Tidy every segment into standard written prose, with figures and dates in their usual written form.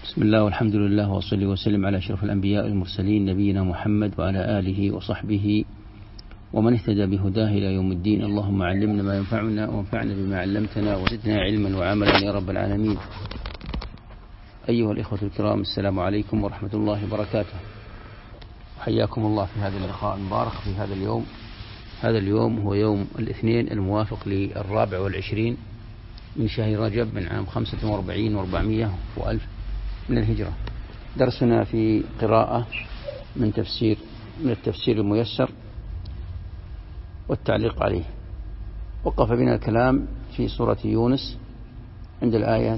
بسم الله والحمد لله وصلي وسلم على أشرف الأنبياء والمرسلين نبينا محمد وعلى آله وصحبه ومن اهتدى بهداه إلى يوم الدين. اللهم علمنا ما ينفعنا وانفعنا بما علمتنا وزدنا علما وعملا يا رب العالمين. أيها الإخوة الكرام، السلام عليكم ورحمة الله وبركاته. حياكم الله في هذا اللقاء المبارك في هذا اليوم. هذا اليوم هو يوم الاثنين الموافق ل24 من شهر رجب من عام 45 و400 وألف من الهجرة. درسنا في قراءة من التفسير الميسر والتعليق عليه. وقف بنا الكلام في سورة يونس عند الآية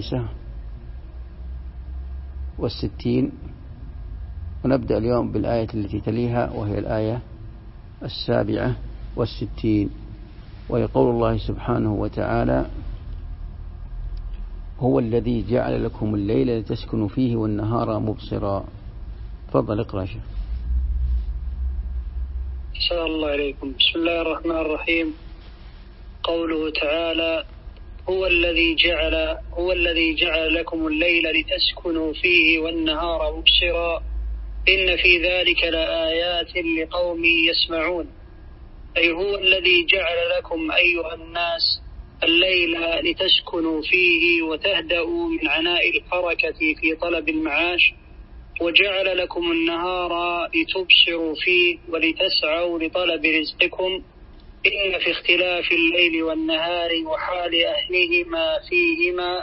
66، ونبدأ اليوم بالآية التي تليها وهي الآية 67، وهي قول الله سبحانه وتعالى: هو الذي جعل لكم الليل لتسكنوا فيه والنهار مبصرا. تفضل اقرأ شيخ. أحسن الله عليكم. بسم الله الرحمن الرحيم. قوله تعالى: هو الذي جعل لكم الليل لتسكنوا فيه والنهار مبصرا إن في ذلك لآيات لقوم يسمعون. أي هو الذي جعل لكم أيها الناس الليل لتسكنوا فيه وتهدأوا من عناء الحركة في طلب المعاش، وجعل لكم النهار لتبصروا فيه ولتسعوا لطلب رزقكم. إن في اختلاف الليل والنهار وحال أهلهما فيهما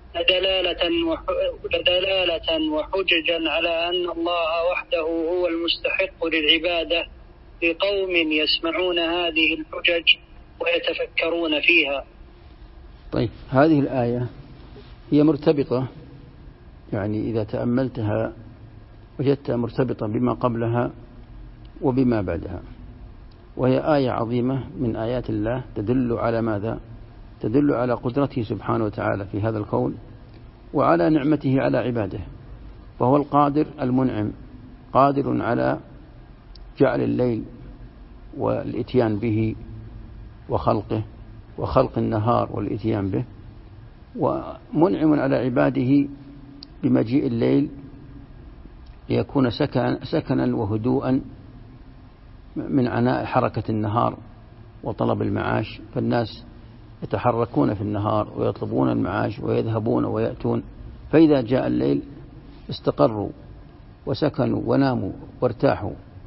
لدلالة وحججا على أن الله وحده هو المستحق للعبادة لقوم يسمعون هذه الحجج ويتفكرون فيها. طيب، هذه الآية هي مرتبطة، يعني إذا تأملتها وجدتها مرتبطة بما قبلها وبما بعدها، وهي آية عظيمة من آيات الله تدل على ماذا؟ تدل على قدرته سبحانه وتعالى في هذا الكون وعلى نعمته على عباده، فهو القادر المنعم، قادر على جعل الليل والإتيان به وخلقه وخلق النهار والإتيان به، ومنعم على عباده بمجيء الليل ليكون سكنا وهدوءا من عناء حركة النهار وطلب المعاش، فالناس يتحركون في النهار ويطلبون المعاش ويذهبون ويأتون، فإذا جاء الليل استقروا وسكنوا وناموا وارتاحوا،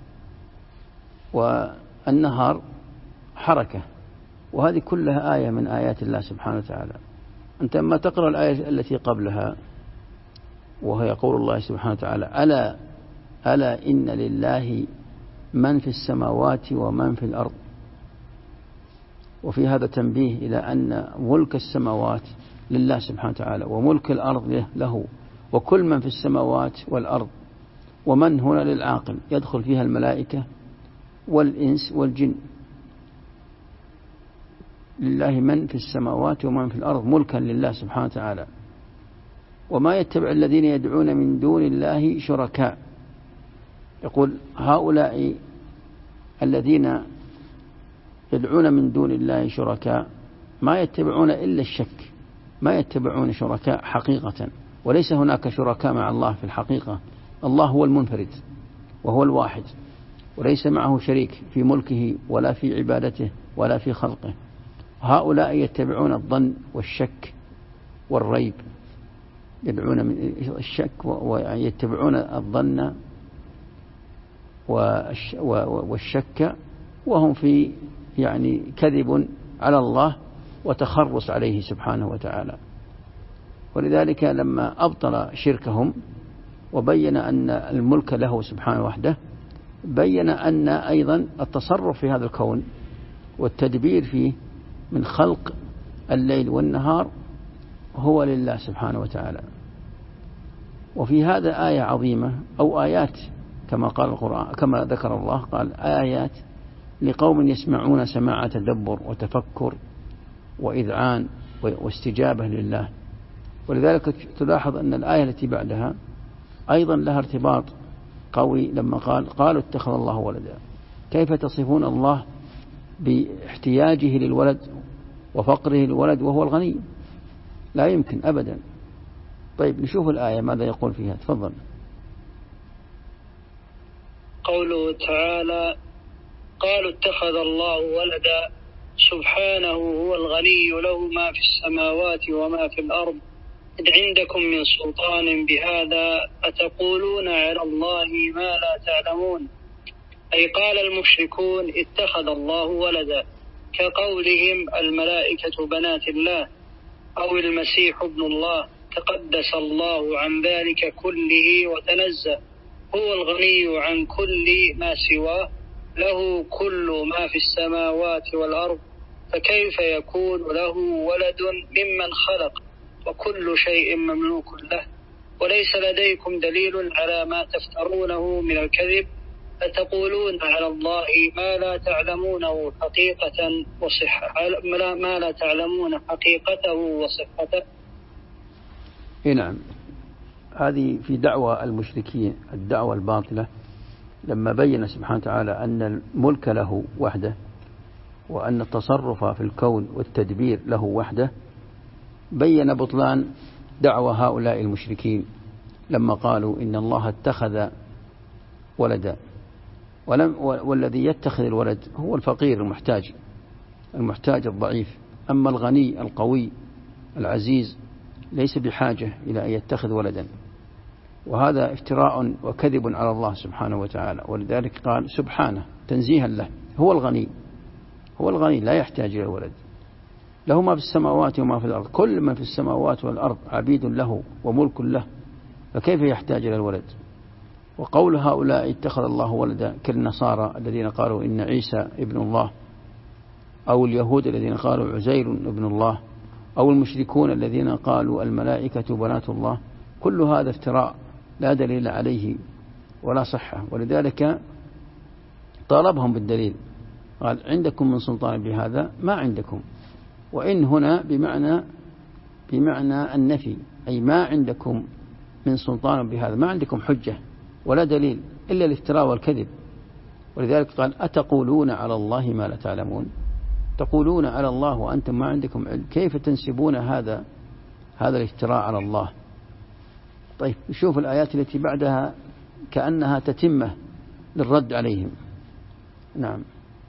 والنهار حركة. وهذه كلها آية من آيات الله سبحانه وتعالى. أنت لما تقرأ الآية التي قبلها وهي قول الله سبحانه وتعالى: ألا إن لله من في السماوات ومن في الأرض، وفي هذا تنبيه إلى أن ملك السماوات لله سبحانه وتعالى وملك الأرض له، وكل من في السماوات والأرض، ومن هنا للعاقل يدخل فيها الملائكة والإنس والجن. لله من في السماوات ومن في الأرض ملكا لله سبحانه وتعالى. وما يتبع الذين يدعون من دون الله شركاء، يقول هؤلاء الذين يدعون من دون الله شركاء ما يتبعون إلا الشك، ما يتبعون شركاء حقيقة، وليس هناك شركاء مع الله في الحقيقة. الله هو المنفرد وهو الواحد، وليس معه شريك في ملكه ولا في عبادته ولا في خلقه. هؤلاء يتبعون الظن والشك والريب، يدعون من الشك ويتبعون الظن والشك، وهم في يعني كذب على الله وتخرص عليه سبحانه وتعالى. ولذلك لما أبطل شركهم وبين أن الملك له سبحانه وحده، بين أن أيضا التصرف في هذا الكون والتدبير فيه من خلق الليل والنهار هو لله سبحانه وتعالى. وفي هذا آية عظيمة أو آيات كما قال القرآن، كما ذكر الله قال: آيات لقوم يسمعون سماع تدبر وتفكر وإذعان واستجابة لله. ولذلك تلاحظ أن الآية التي بعدها أيضا لها ارتباط قوي، لما قالوا اتخذ الله ولدا. كيف تصفون الله باحتياجه للولد وفقره للولد وهو الغني؟ لا يمكن أبدا. طيب نشوف الآية ماذا يقول فيها. تفضل. قوله تعالى: قالوا اتخذ الله ولدا سبحانه هو الغني له ما في السماوات وما في الأرض إن عندكم من سلطان بهذا أتقولون على الله ما لا تعلمون. أي قال المشركون اتخذ الله ولدا، كقولهم الملائكة بنات الله أو المسيح ابن الله، تقدس الله عن ذلك كله وتنزه، هو الغني عن كل ما سواه، له كل ما في السماوات والأرض، فكيف يكون له ولد ممن خلق وكل شيء مملوك له؟ وليس لديكم دليل على ما تفترونه من الكذب، أتقولون على الله ما لا تعلمونه حقيقة وصحة، ما لا تعلمون حقيقته وصحته. نعم، هذه في دعوة المشركين، الدعوة الباطلة، لما بين سبحانه وتعالى أن الملك له وحده وأن التصرف في الكون والتدبير له وحده، بين بطلان دعوة هؤلاء المشركين لما قالوا إن الله اتخذ ولدا، والذي يتخذ الولد هو الفقير المحتاج الضعيف، أما الغني القوي العزيز ليس بحاجة إلى أن يتخذ ولدا. وهذا افتراء وكذب على الله سبحانه وتعالى، ولذلك قال سبحانه تنزيها له، هو الغني لا يحتاج إلى الولد، له ما في السماوات وما في الأرض، كل من في السماوات والأرض عبيد له وملك له، فكيف يحتاج إلى الولد؟ وقول هؤلاء اتخذ الله ولدا كالنصارى الذين قالوا إن عيسى ابن الله، أو اليهود الذين قالوا عزير ابن الله، أو المشركون الذين قالوا الملائكة بنات الله، كل هذا افتراء لا دليل عليه ولا صحة. ولذلك طالبهم بالدليل، قال عندكم من سلطان بهذا؟ ما عندكم. وإن هنا بمعنى النفي، أي ما عندكم من سلطان بهذا، ما عندكم حجة ولا دليل إلا الافتراء والكذب. ولذلك قال أتقولون على الله ما لا تعلمون، تقولون على الله وأنتم ما عندكم علم، كيف تنسبون هذا الافتراء على الله؟ طيب نشوف الآيات التي بعدها كأنها تتمة للرد عليهم. نعم.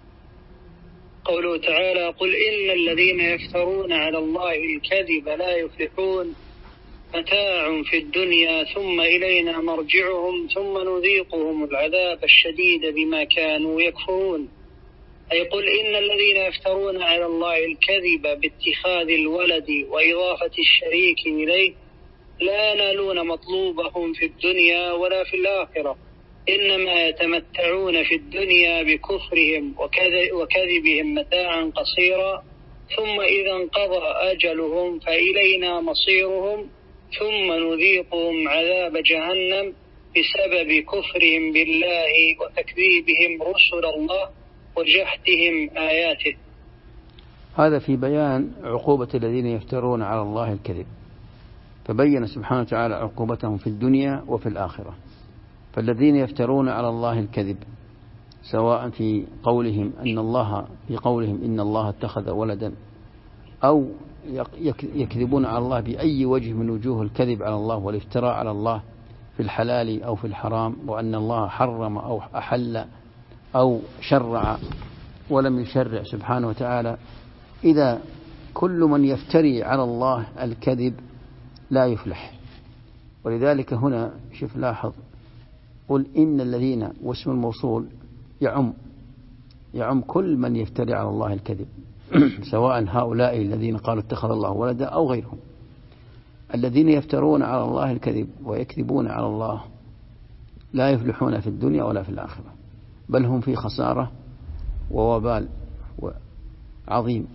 قوله تعالى: قل إن الذين يفترون على الله الكذب لا يفلحون، متاع في الدنيا ثم إلينا مرجعهم ثم نذيقهم العذاب الشديد بما كانوا يكفرون. أي قل إن الذين يفترون على الله الكذب باتخاذ الولد وإضافة الشريك إليه لا ينالون مطلوبهم في الدنيا ولا في الآخرة، إنما يتمتعون في الدنيا بكفرهم وكذبهم متاعا قصيرا، ثم إذا انقضى أجلهم فإلينا مصيرهم، ثم نذيقهم عذاب جهنم بسبب كفرهم بالله وتكذيبهم رسل الله وجحدهم آياته. هذا في بيان عقوبة الذين يفترون على الله الكذب، فبين سبحانه وتعالى عقوبتهم في الدنيا وفي الآخرة. فالذين يفترون على الله الكذب سواء في قولهم إن الله اتخذ ولدا، أو يكذبون على الله بأي وجه من وجوه الكذب على الله والافتراء على الله في الحلال أو في الحرام، وأن الله حرم أو أحل أو شرع ولم يشرع سبحانه وتعالى. إذا كل من يفتري على الله الكذب لا يفلح. ولذلك هنا شوف لاحظ، قل إن الذين، واسم الموصول يعم كل من يفتري على الله الكذب سواء هؤلاء الذين قالوا اتخذ الله ولدا أو غيرهم. الذين يفترون على الله الكذب ويكذبون على الله لا يفلحون في الدنيا ولا في الآخرة، بل هم في خسارة ووبال عظيم،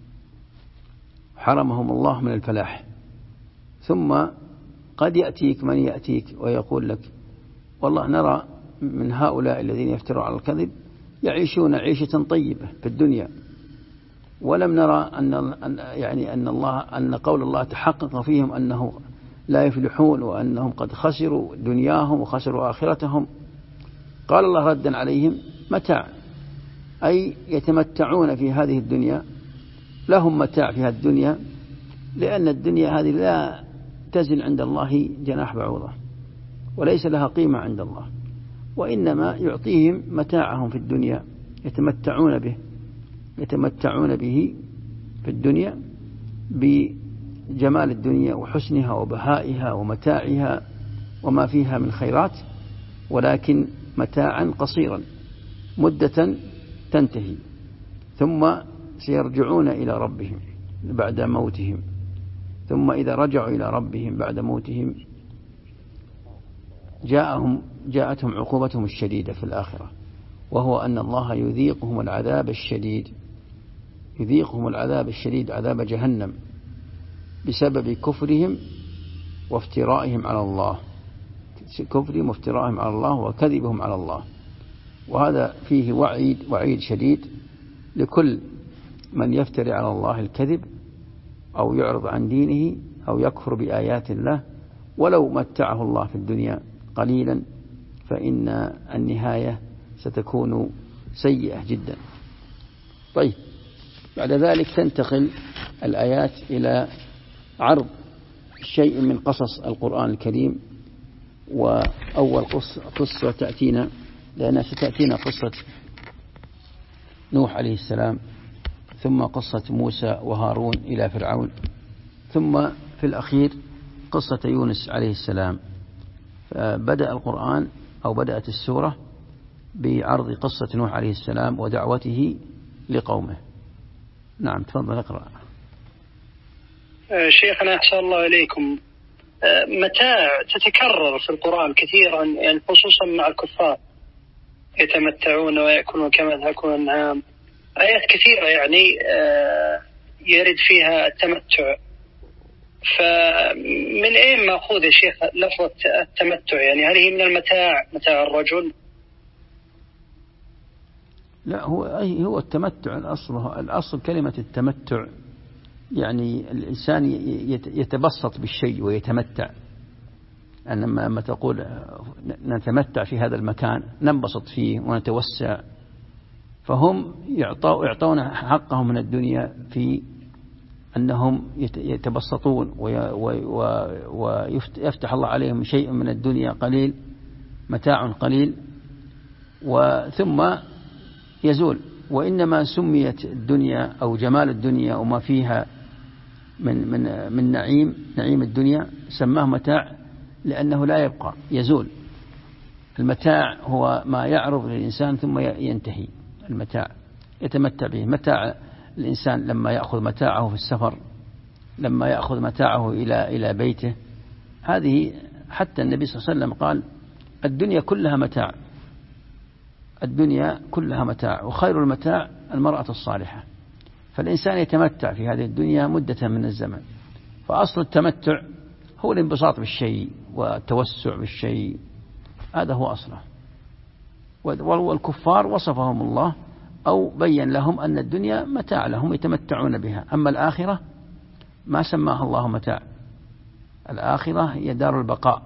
حرمهم الله من الفلاح. ثم قد يأتيك من يأتيك ويقول لك والله نرى من هؤلاء الذين يفترون على الكذب يعيشون عيشة طيبة في الدنيا، ولم نرى أن قول الله تحقق فيهم أنه لا يفلحون وأنهم قد خسروا دنياهم وخسروا آخرتهم. قال الله ردا عليهم متاع، أي يتمتعون في هذه الدنيا، لهم متاع في هذه الدنيا، لأن الدنيا هذه تزن عند الله جناح بعوضة، وليس لها قيمة عند الله، وإنما يعطيهم متاعهم في الدنيا يتمتعون به في الدنيا بجمال الدنيا وحسنها وبهائها ومتاعها وما فيها من خيرات، ولكن متاعا قصيرا مدة تنتهي، ثم سيرجعون إلى ربهم بعد موتهم، ثم إذا رجعوا إلى ربهم بعد موتهم جاءتهم عقوبتهم الشديدة في الآخرة، وهو أن الله يذيقهم العذاب الشديد عذاب جهنم بسبب كفرهم وافترائهم على الله وكذبهم على الله. وهذا فيه وعيد شديد لكل من يفتري على الله الكذب أو يعرض عن دينه أو يكفر بآيات الله، ولو متعه الله في الدنيا قليلا فإن النهاية ستكون سيئة جدا. طيب، بعد ذلك تنتقل الآيات إلى عرض شيء من قصص القرآن الكريم. وأول قصة تأتينا، لأنها ستأتينا قصة نوح عليه السلام، ثم قصة موسى وهارون إلى فرعون، ثم في الأخير قصة يونس عليه السلام. فبدأ القرآن أو بدأت السورة بعرض قصة نوح عليه السلام ودعوته لقومه. نعم، تفضل اقرأ. شيخنا أحسن الله إليكم، متاع تتكرر في القرآن كثيرا، يعني خصوصا مع الكفار، يتمتعون ويأكلون كما تأكل الأنعام. آيات كثيرة يعني يرد فيها التمتع، فمن أين مأخوذ يا شيخ لفظة التمتع؟ يعني هل هي من المتاع، متاع الرجل؟ لا، هو التمتع الأصل كلمة التمتع يعني الإنسان يتبسط بالشيء ويتمتع. لما تقول نتمتع في هذا المكان ننبسط فيه ونتوسع، فهم يعطون حقهم من الدنيا في أنهم يتبسطون ويفتح الله عليهم شيء من الدنيا قليل، متاع قليل وثم يزول. وإنما سميت الدنيا أو جمال الدنيا وما فيها من نعيم الدنيا سماه متاع لأنه لا يبقى، يزول. المتاع هو ما يعرض للإنسان ثم ينتهي، المتاع يتمتع به. متاع الإنسان لما يأخذ متاعه في السفر، لما يأخذ متاعه إلى بيته، هذه حتى النبي صلى الله عليه وسلم قال الدنيا كلها متاع، الدنيا كلها متاع، وخير المتاع المرأة الصالحة. فالإنسان يتمتع في هذه الدنيا مدة من الزمن. فأصل التمتع هو الانبساط بالشيء والتوسع بالشيء، هذا هو أصله. والكفار وصفهم الله أو بين لهم أن الدنيا متاع لهم يتمتعون بها، أما الآخرة ما سماها الله متاع. الآخرة هي دار البقاء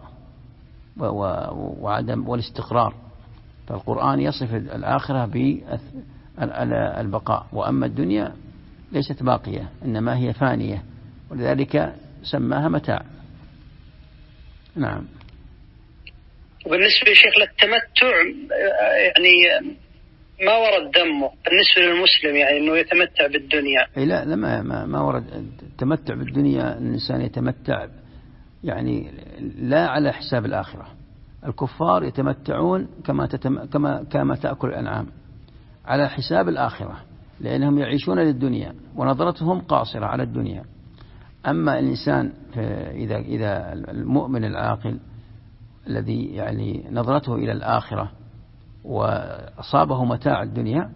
وعدم والاستقرار، فالقرآن يصف الآخرة بالبقاء، وأما الدنيا ليست باقية إنما هي فانية، ولذلك سماها متاع. نعم. وبالنسبة لشيخ للتمتع يعني ما ورد ذمه بالنسبة للمسلم، يعني أنه يتمتع بالدنيا؟ لا ما ورد التمتع بالدنيا. الإنسان يتمتع يعني لا على حساب الآخرة. الكفار يتمتعون كما تأكل الأنعام على حساب الآخرة، لأنهم يعيشون للدنيا ونظرتهم قاصرة على الدنيا. أما الإنسان إذا المؤمن العاقل الذي يعني نظرته إلى الآخرة وأصابه متاع الدنيا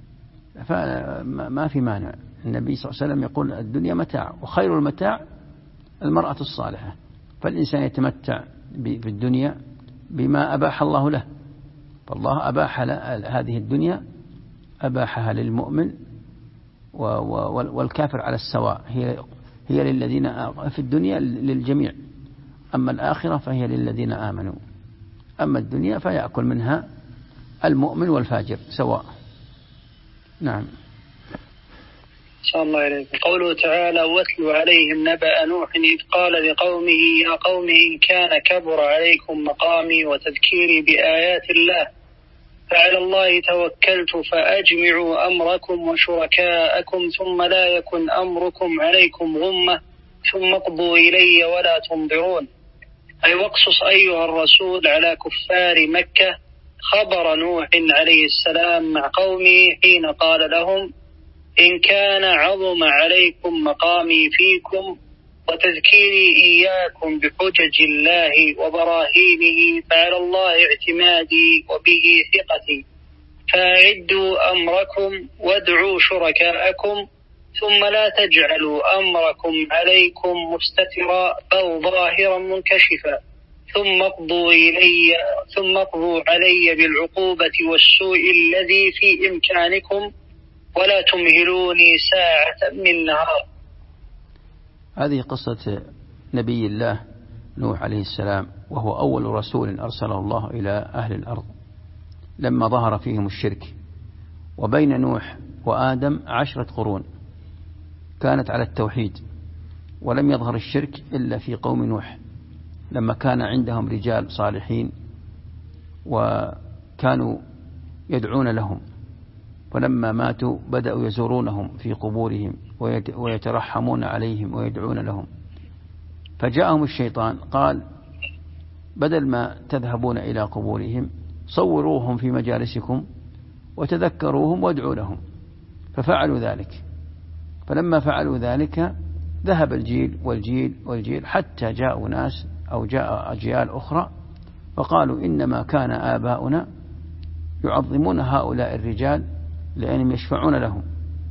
فما في مانع. النبي صلى الله عليه وسلم يقول الدنيا متاع وخير المتاع المرأة الصالحة. فالإنسان يتمتع في الدنيا بما أباح الله له، فالله أباح هذه الدنيا، أباحها للمؤمن والكافر على السواء. هي للذين في الدنيا للجميع، أما الآخرة فهي للذين آمنوا. أما الدنيا فيأكل منها المؤمن والفاجر سواء. نعم. صلى الله عليه وسلم. قوله تعالى واتل عليهم نبأ نوح إذ قال لقومه يا قوم إن كان كبر عليكم مقامي وتذكيري بآيات الله فعلى الله توكلت فأجمعوا أمركم وشركاءكم ثم لا يكن أمركم عليكم غمة ثم اقضوا إلي ولا تنظرون. أي واقصص أيها الرسول على كفار مكة خبر نوح عليه السلام مع قومه حين قال لهم إن كان عظم عليكم مقامي فيكم وتذكيري إياكم بحجج الله وبراهينه فعلى الله اعتمادي وبه ثقتي فأعدوا أمركم وادعوا شركاءكم ثم لا تجعلوا أمركم عليكم مستترا أو ظاهرا منكشفا ثم اقضوا علي بالعقوبة والسوء الذي في إمكانكم ولا تمهلوني ساعة من نهار. هذه قصة نبي الله نوح عليه السلام، وهو أول رسول أرسله الله إلى أهل الأرض لما ظهر فيهم الشرك. وبين نوح وآدم 10 قرون كانت على التوحيد، ولم يظهر الشرك إلا في قوم نوح لما كان عندهم رجال صالحين وكانوا يدعون لهم، ولما ماتوا بدأوا يزورونهم في قبورهم ويترحمون عليهم ويدعون لهم. فجاءهم الشيطان قال بدل ما تذهبون إلى قبورهم صوروهم في مجالسكم وتذكروهم وادعوا لهم، ففعلوا ذلك. فلما فعلوا ذلك ذهب الجيل والجيل والجيل حتى جاءوا ناس أو جاء أجيال أخرى فقالوا إنما كان آباؤنا يعظمون هؤلاء الرجال لأنهم يشفعون لهم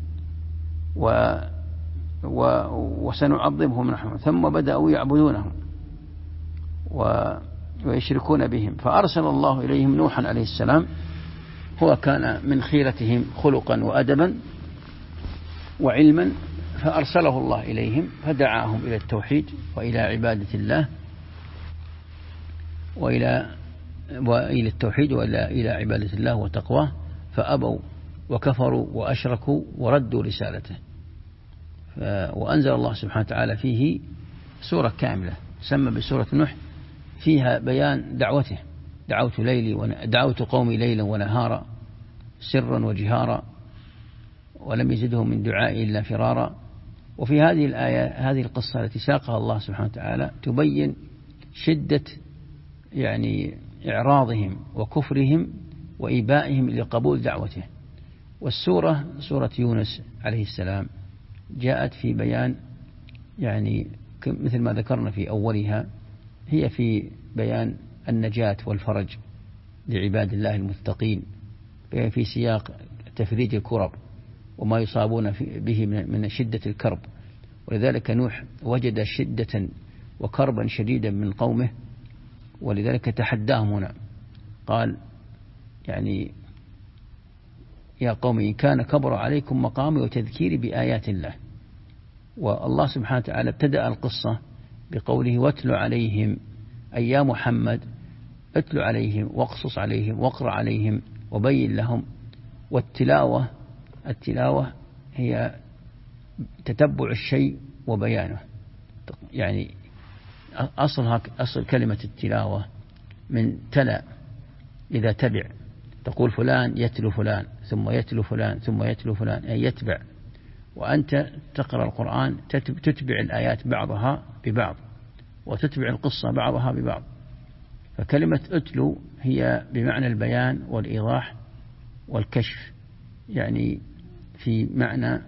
وسنعظمهم نحن. ثم بدأوا يعبدونهم ويشركون بهم، فأرسل الله إليهم نوحا عليه السلام، هو كان من خيرتهم خلقا وأدبا وعلما، فأرسله الله إليهم فدعاهم إلى التوحيد وإلى عبادة الله وإلى التوحيد وإلى عبادة الله وتقواه، فأبوا وكفروا وأشركوا وردوا رسالته. وأنزل الله سبحانه وتعالى فيه سورة كاملة تسمى بسورة نوح، فيها بيان دعوته: دعوت قومي ليلا ونهارا سرا وجهارا ولم يزدهم من دعائي إلا فرارا. وفي هذه الآية هذه القصة التي ساقها الله سبحانه وتعالى تبين شدة إعراضهم وكفرهم وإيبائهم لقبول دعوته. والسورة سورة يونس عليه السلام جاءت في بيان مثل ما ذكرنا في أولها، هي في بيان النجاة والفرج لعباد الله المتقين في سياق تفريج الكرب وما يصابون به من شدة الكرب. ولذلك نوح وجد شدة وكربا شديدا من قومه، ولذلك تحداهم هنا قال يا قوم إن كان كبر عليكم مقامي وتذكيري بآيات الله. والله سبحانه وتعالى ابتدأ القصة بقوله واتل عليهم، أي يا محمد اتل عليهم واقصص عليهم واقرأ عليهم وبين لهم. التلاوة هي تتبع الشيء وبيانه، أصل كلمة التلاوة من تلا، إذا تبع تقول فلان يتلو فلان ثم يتلو فلان ثم يتلو فلان، أي يتبع. وأنت تقرأ القرآن تتبع الآيات بعضها ببعض وتتبع القصة بعضها ببعض. فكلمة اتلو هي بمعنى البيان والإيضاح والكشف، في معنى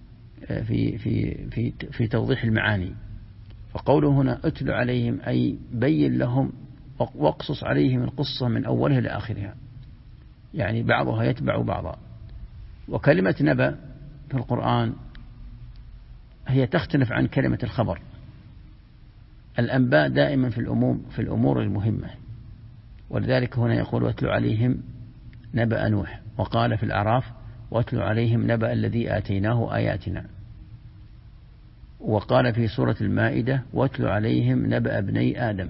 في توضيح المعاني. فقوله هنا اتل عليهم أي بين لهم واقصص عليهم القصة من أولها لآخرها، بعضها يتبع بعضا. وكلمة نبأ في القرآن هي تختلف عن كلمة الخبر. الأنباء دائما في الأمور المهمة، ولذلك هنا يقول واتل عليهم نبأ نوح، وقال في الأعراف واتل عليهم نبأ الذي آتيناه آياتنا، وقال في سورة المائدة واتل عليهم نبأ ابني آدم،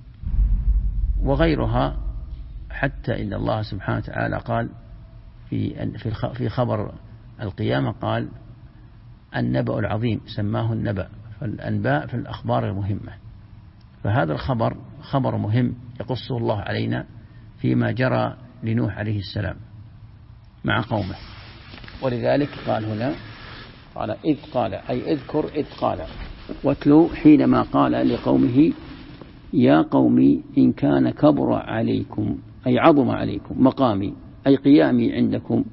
وغيرها. حتى إن الله سبحانه وتعالى قال في خبر القيامة قال النبأ العظيم، سماه النبأ. فالأنباء في الأخبار المهمة، فهذا الخبر خبر مهم يقصه الله علينا فيما جرى لنوح عليه السلام مع قومه. ولذلك قال هنا قال إذ قال، أي اذكر إذ قال، واتلو حينما قال لقومه يا قوم إن كان كبر عليكم، أي عظم عليكم مقامي، أي قيامي عندكم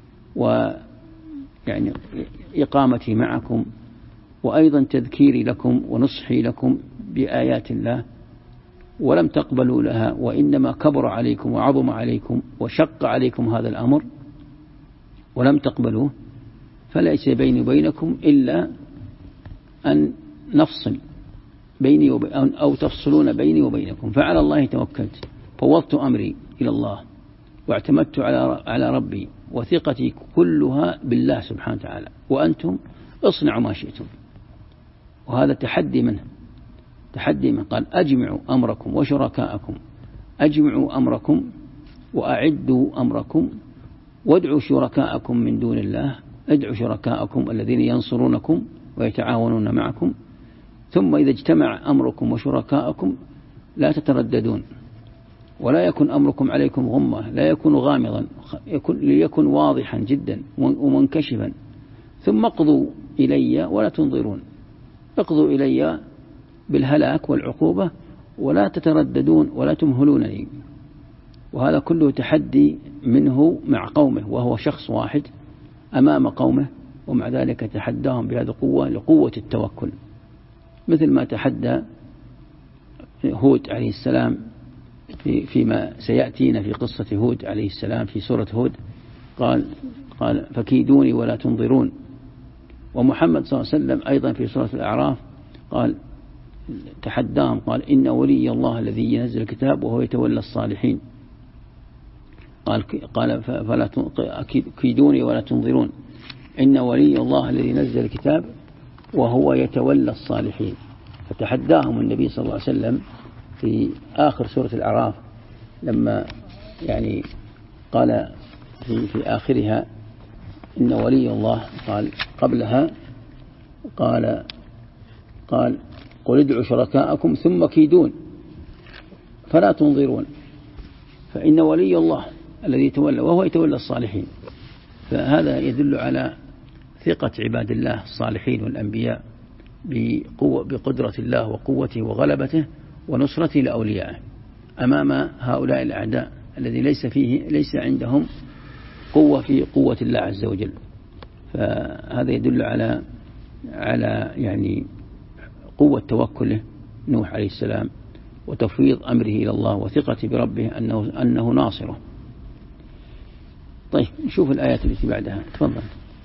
ويعني إقامتي معكم، وأيضا تذكيري لكم ونصحي لكم بآيات الله، ولم تقبلوا لها، وإنما كبر عليكم وعظم عليكم وشق عليكم هذا الأمر ولم تقبلوه، فليس بيني وبينكم إلا أن نفصل بيني أو تفصلون بيني وبينكم. فعلى الله توكلت، فوضت أمري إلى الله، واعتمدت على ربي، وثقتي كلها بالله سبحانه وتعالى، وأنتم اصنعوا ما شئتم. وهذا تحدي منه، تحدي من قال أجمعوا أمركم وشركاءكم، أجمعوا أمركم وأعدوا أمركم وادعوا شركاءكم من دون الله، ادعوا شركاءكم الذين ينصرونكم ويتعاونون معكم، ثم إذا اجتمع أمركم وشركاءكم لا تترددون، ولا يكن أمركم عليكم غمة، لا يكون غامضا، ليكن واضحا جدا ومنكشفا، ثم اقضوا إلي ولا تنظرون، اقضوا إلي بالهلاك والعقوبة ولا تترددون ولا تمهلونني. وهذا كله تحدي منه مع قومه، وهو شخص واحد أمام قومه، ومع ذلك تحداهم بهذه القوة لقوة التوكل، مثل ما تحدى هود عليه السلام فيما سيأتينا في قصة هود عليه السلام في سورة هود، قال فكيدوني ولا تنظرون. ومحمد صلى الله عليه وسلم أيضا في سورة الأعراف قال تحداهم، قال إن ولي الله الذي ينزل الكتاب وهو يتولى الصالحين، قال فلا كيدوني ولا تنظرون، إن ولي الله الذي نزل الكتاب وهو يتولى الصالحين. فتحداهم النبي صلى الله عليه وسلم في آخر سورة الأعراف لما يعني قال في آخرها إن ولي الله، قال قبلها قال قل ادعوا شركاءكم ثم كيدون فلا تنظرون، فإن ولي الله الذي يتولى وهو يتولى الصالحين. فهذا يدل على ثقة عباد الله الصالحين والأنبياء بقدرة الله وقوته وغلبته ونصرته لأوليائه أمام هؤلاء الأعداء الذي ليس عندهم قوة في قوة الله عز وجل. فهذا يدل على يعني قوة توكله نوح عليه السلام وتفويض أمره إلى الله وثقة بربه أنه ناصره. طيب نشوف الآيات التي بعدها، تفضل.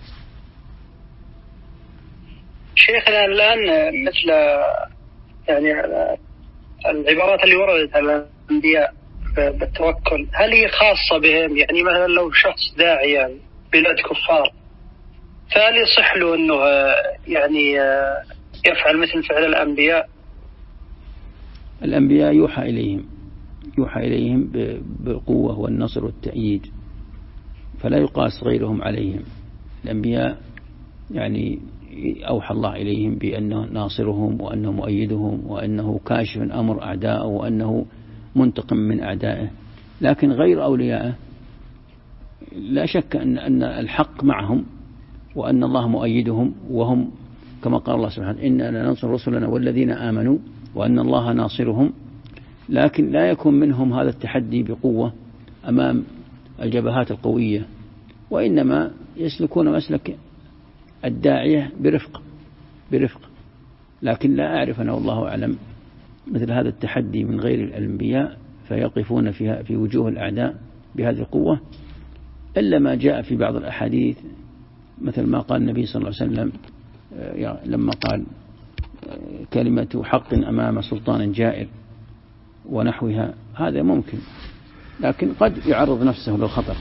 شيخنا الآن مثل يعني العبارات اللي وردت على الأنبياء بالتوكل، هل هي خاصة بهم؟ يعني مثلا لو شخص داعية بلاد كفار، فهل يصح له أنه يعني يفعل مثل فعل الأنبياء؟ الأنبياء يوحى إليهم بالقوة والنصر والتأييد، فلا يقاس غيرهم عليهم. الأنبياء يعني أوحى الله إليهم بأنه ناصرهم وأنه مؤيدهم وأنه كاشف أمر أعدائه وأنه منتقم من أعدائه، لكن غير أوليائه لا شك أن الحق معهم وأن الله مؤيدهم، وهم كما قال الله سبحانه إنا لننصر رسلنا والذين آمنوا وأن الله ناصرهم، لكن لا يكون منهم هذا التحدي بقوة أمام الجبهات القوية، وإنما يسلكون مسلك الداعية برفق. لكن لا أعرف أنا والله أعلم مثل هذا التحدي من غير الأنبياء فيقفون في وجوه الأعداء بهذه القوة، إلا ما جاء في بعض الأحاديث مثل ما قال النبي صلى الله عليه وسلم لما قال كلمة حق أمام سلطان جائر ونحوها، هذا ممكن، لكن قد يعرض نفسه للخطر،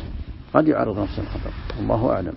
الله أعلم.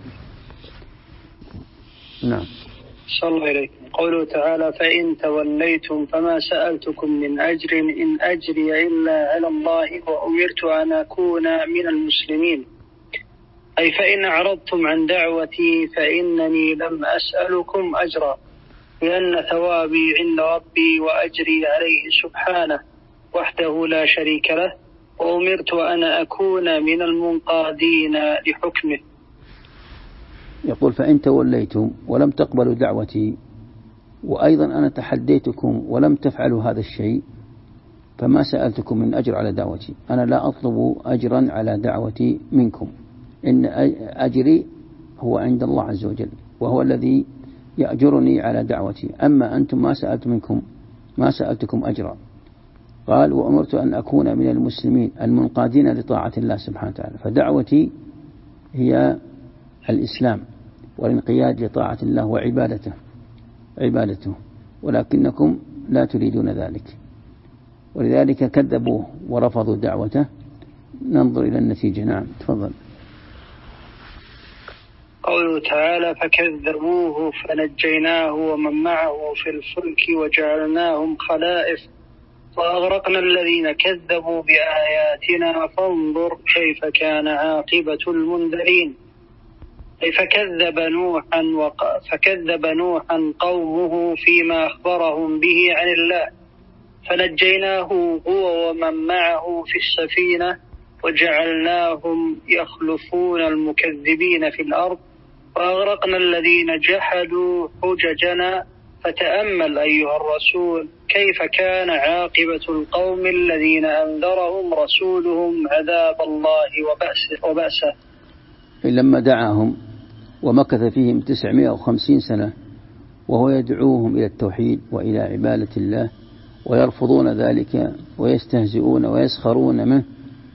نعم. صلى الله عليكم. قوله تعالى فإن توليتم فما سألتكم من أجر إن أجري إلا على الله وأمرت أن أكون من المسلمين. أي فإن أعرضتم عن دعوتي فإنني لم أسألكم أجرا، لأن ثوابي عند ربي وأجري عليه سبحانه وحده لا شريك له، وأمرت أن أكون من المنقادين لحكمه. يقول: فإن توليتم ولم تقبلوا دعوتي، وأيضا أنا تحديتكم ولم تفعلوا هذا الشيء، فما سألتكم من أجر على دعوتي. أنا لا أطلب أجرا على دعوتي منكم، إن أجري هو عند الله عز وجل، وهو الذي يأجرني على دعوتي. أما أنتم ما سألتكم أجرا. قال: وأمرت أن أكون من المسلمين المنقادين لطاعة الله سبحانه وتعالى. فدعوتي هي الإسلام والانقياد لطاعة الله وعبادته، ولكنكم لا تريدون ذلك، ولذلك كذبوه ورفضوا دعوته. ننظر إلى النتيجة. نعم، تفضل. قوله تعالى: فكذبوه فنجيناه ومن معه في الفلك وجعلناهم خلائف وأغرقنا الذين كذبوا بآياتنا فانظر كيف كان عاقبة المنذرين. أي فكذب نوحا قومه فيما أخبرهم به عن الله، فنجيناه هو ومن معه في السفينة وجعلناهم يخلفون المكذبين في الأرض، وأغرقنا الذين جحدوا حججنا. فتأمل أيها الرسول كيف كان عاقبة القوم الذين أنذرهم رسولهم عذاب الله وبأسه. لما دعاهم ومكث فيهم 950 سنة وهو يدعوهم إلى التوحيد وإلى عبادة الله، ويرفضون ذلك ويستهزئون ويسخرون منه،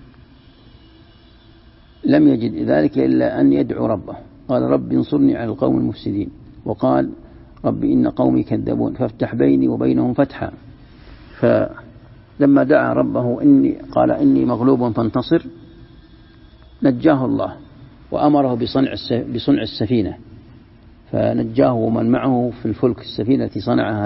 لم يجد ذلك إلا أن يدعو ربه. قال: رب انصرني على القوم المفسدين، وقال: رب إن قومي كذبون فافتح بيني وبينهم فتحا. فلما دعا ربه قال: إني مغلوب فانتصر، نجاه الله وأمره بصنع السفينة، فنجاه ومن معه في الفلك. السفينة التي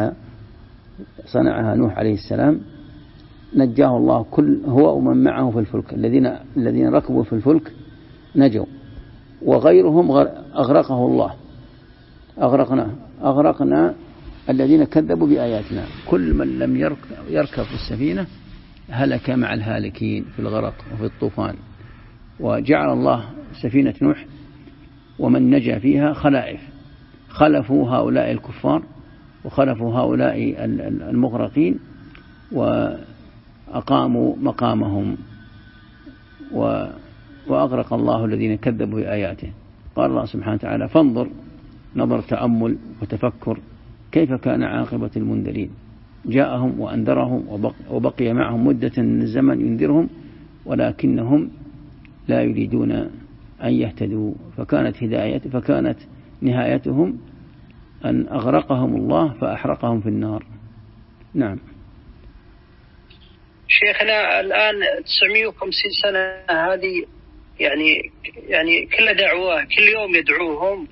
صنعها نوح عليه السلام، نجاه الله هو ومن معه في الفلك. الذين ركبوا في الفلك نجوا، وغيرهم أغرقه الله. أغرقنا الذين كذبوا بآياتنا. كل من لم يركب في السفينة هلك مع الهالكين في الغرق وفي الطوفان. وجعل الله سفينة نوح ومن نجا فيها خلائف، خلفوا هؤلاء الكفار وخلفوا هؤلاء المغرقين وأقاموا مقامهم، وأغرق الله الذين كذبوا بآياته. قال الله سبحانه وتعالى: فانظر، نظر تأمل وتفكر، كيف كان عاقبة المنذرين. جاءهم وأنذرهم وبقي معهم مدة من الزمن ينذرهم، ولكنهم لا يريدون أن يهتدوا، فكانت نهايتهم أن أغرقهم الله فأحرقهم في النار. نعم. شيخنا، الآن 950 سنة هذه يعني كل دعوة كل يوم يدعوهم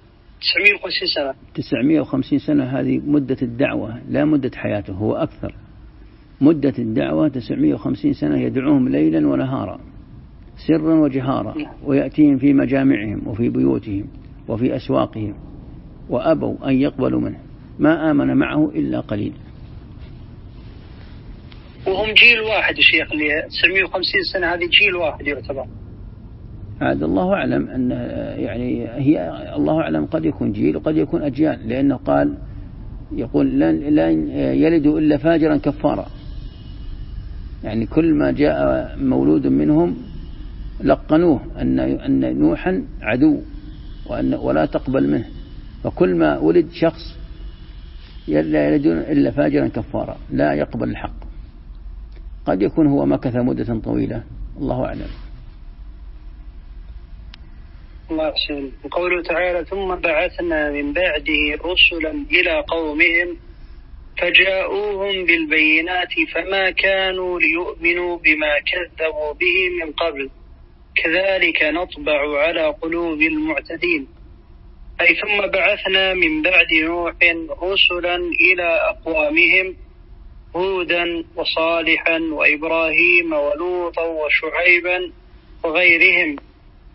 950 سنة هذه مدة الدعوة، لا مدة حياته، هو أكثر. مدة الدعوة 950 سنة، يدعوهم ليلا ونهارا سرا وجهارا، ويأتيهم في مجامعهم وفي بيوتهم وفي أسواقهم، وأبوا أن يقبلوا منه، ما آمن معه إلا قليل. وهم جيل واحد الشيخ، اللي 950 سنة هذه جيل واحد يعتبر. عاد الله أعلم أن الله أعلم، قد يكون جيل وقد يكون أجيال، لأنه يقول لا يلد إلا فاجرا كفارا. يعني كل ما جاء مولود منهم لقنوه أن نوحا عدو ولا تقبل منه، فكل ما ولد شخص لا يلدون إلا فاجرا كفارا لا يقبل الحق. قد يكون هو مكث مدة طويلة، الله أعلم. الله يحسن. وقوله تعالى: ثم بعثنا من بعده رسلا إلى قومهم فجاءوهم بالبينات فما كانوا ليؤمنوا بما كذبوا به من قبل كذلك نطبع على قلوب المعتدين. أي ثم بعثنا من بعد نوح رسلا إلى أقوامهم هودا وصالحا وإبراهيم ولوطا وشعيبا وغيرهم،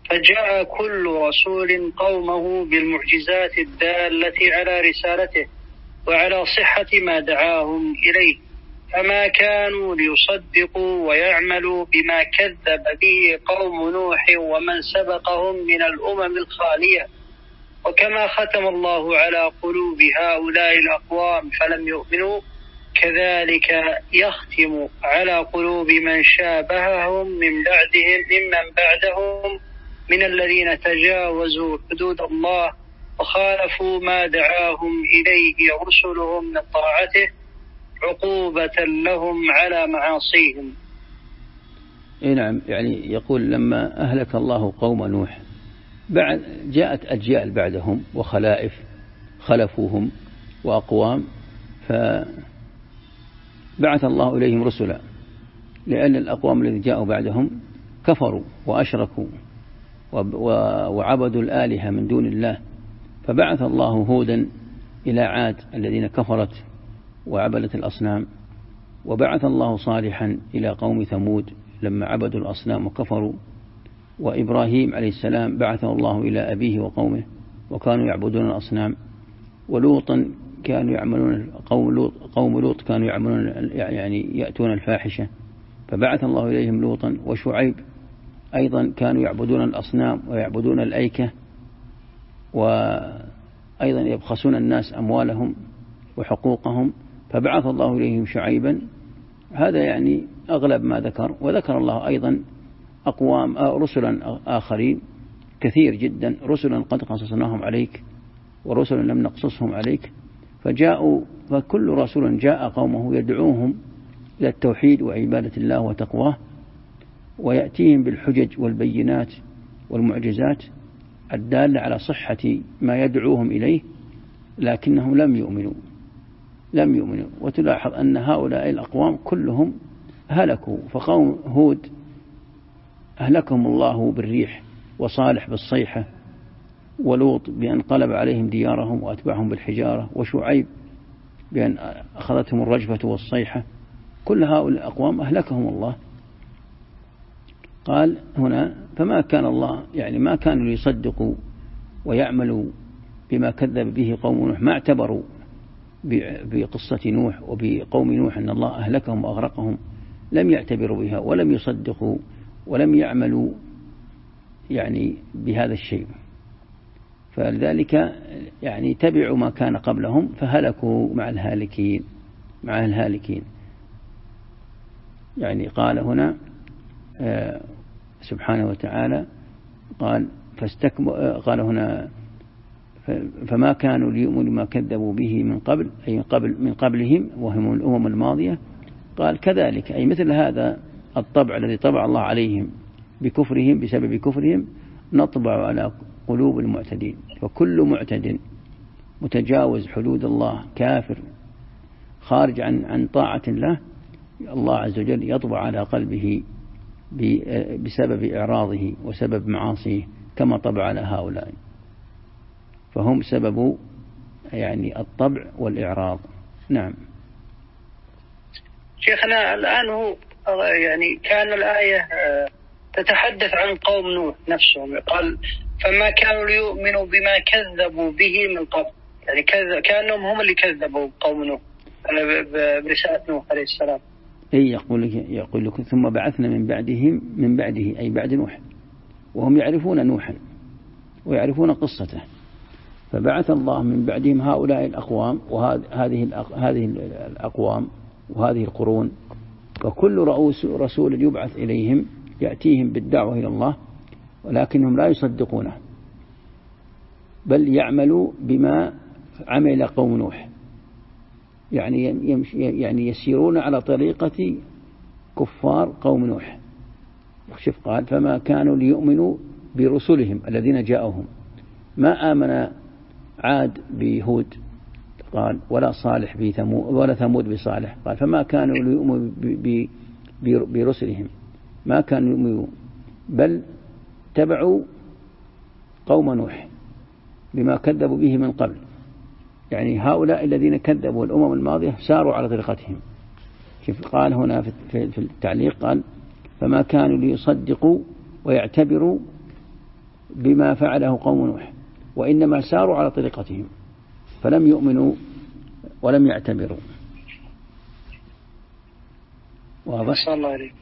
فجاء كل رسول قومه بالمعجزات الدالة على رسالته وعلى صحة ما دعاهم إليه، فما كانوا ليصدقوا ويعملوا بما كذب به قوم نوح ومن سبقهم من الأمم الخالية. وكما ختم الله على قلوب هؤلاء الأقوام فلم يؤمنوا، كذلك يختم على قلوب من شابههم ممن بعدهم من الذين تجاوزوا حدود الله وخالفوا ما دعاهم إليه رسلهم من طاعته عقوبة لهم على معاصيهم. نعم، يعني يقول لما أهلك الله قوم نوح بعد جاءت أجيال بعدهم وخلائف خلفوهم وأقوام، فبعث الله إليهم رسلا، لأن الأقوام الذين جاءوا بعدهم كفروا وأشركوا وعبدوا الآلهة من دون الله، فبعث الله هودا إلى عاد الذين كفرت وعبدت الأصنام، وبعث الله صالحا إلى قوم ثمود لما عبدوا الأصنام وكفروا، وإبراهيم عليه السلام بعثه الله إلى أبيه وقومه وكانوا يعبدون الأصنام، ولوطا كانوا يعملون قوم لوط كانوا يعملون يعني يأتون الفاحشة فبعث الله إليهم لوطا، وشعيب أيضا كانوا يعبدون الأصنام ويعبدون الأيكة وأيضا يبخسون الناس أموالهم وحقوقهم فبعث الله إليهم شعيبا. هذا يعني أغلب ما ذكر، وذكر الله أيضا أقوام رسلا آخرين كثير جدا، رسلا قد قصصناهم عليك ورسلا لم نقصصهم عليك، فكل رسول جاء قومه يدعوهم إلى التوحيد وعبادة الله وتقواه، ويأتيهم بالحجج والبينات والمعجزات الدالة على صحة ما يدعوهم إليه، لكنهم لم يؤمنوا. وتلاحظ أن هؤلاء الأقوام كلهم هلكوا، فقوم هود أهلكهم الله بالريح، وصالح بالصيحة، ولوط بأن قلب عليهم ديارهم وأتبعهم بالحجارة، وشعيب بأن أخذتهم الرجفة والصيحة، كل هؤلاء الأقوام أهلكهم الله. قال هنا فما كان الله يعني ما كانوا ليصدقوا ويعملوا بما كذب به قوم نوح، ما اعتبروا بقصة نوح وبقوم نوح أن الله أهلكهم وأغرقهم، لم يعتبروا بها ولم يصدقوا ولم يعملوا يعني بهذا الشيء، فلذلك يعني تبعوا ما كان قبلهم فهلكوا مع الهالكين. يعني قال هنا سبحانه وتعالى قال هنا فما كانوا ليؤمنوا ما كذبوا به من قبل، أي من قبلهم وهم الأمم الماضية. قال كذلك أي مثل هذا الطبع الذي طبع الله عليهم بكفرهم بسبب كفرهم نطبع على قلوب المعتدين، وكل معتد متجاوز حدود الله كافر خارج عن طاعة الله عز وجل يطبع على قلبه بسبب إعراضه وسبب معاصيه كما طبع على هؤلاء، فهم سبب يعني الطبع والإعراض. نعم شيخنا الآن هو يعني كان الآية تتحدث عن قوم نوح نفسهم، قال فما كانوا ليؤمنوا بما كذبوا به من قبل، يعني كانهم هم اللي كذبوا قوم نوح برسالة نوح عليه السلام. أي يقول لك ثم بعثنا من بعده أي بعد نوح، وهم يعرفون نوحا ويعرفون قصته، فبعث الله من بعدهم هؤلاء الأقوام وهذه الأقوام وهذه القرون، وكل رسول يبعث إليهم يأتيهم بالدعوة إلى الله، ولكنهم لا يصدقونه بل يعملوا بما عمل قوم نوح، يعني يسيرون على طريقة كفار قوم نوح. شوف قال فما كانوا ليؤمنوا برسلهم الذين جاءوهم، ما آمن عاد بهود قال ولا صالح بثمود ولا ثمود بصالح، قال فما كانوا ليؤمنوا برسلهم، ما كانوا يؤمنوا بل تبعوا قوم نوح بما كذبوا به من قبل، يعني هؤلاء الذين كذبوا الأمم الماضية ساروا على طريقتهم. كيف قال هنا في التعليق قال فما كانوا ليصدقوا ويعتبروا بما فعله قوم نوح، وإنما ساروا على طريقتهم فلم يؤمنوا ولم يعتبروا. واضح؟ صلى الله عليه.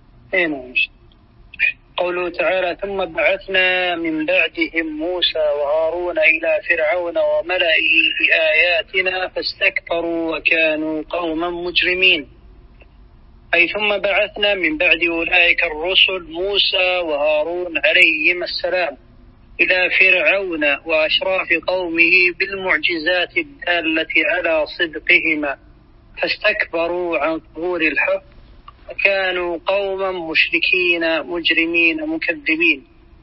قوله تعالى ثم بعثنا من بعدهم موسى وهارون إلى فرعون وملئه بآياتنا فاستكبروا وكانوا قوما مجرمين. أي ثم بعثنا من بعد أولئك الرسل موسى وهارون عليهما السلام إلى فرعون وأشراف قومه بالمعجزات الدالة على صدقهما فاستكبروا عن قبول الحق وكانوا قوما مشركين مجرمين مكذبين.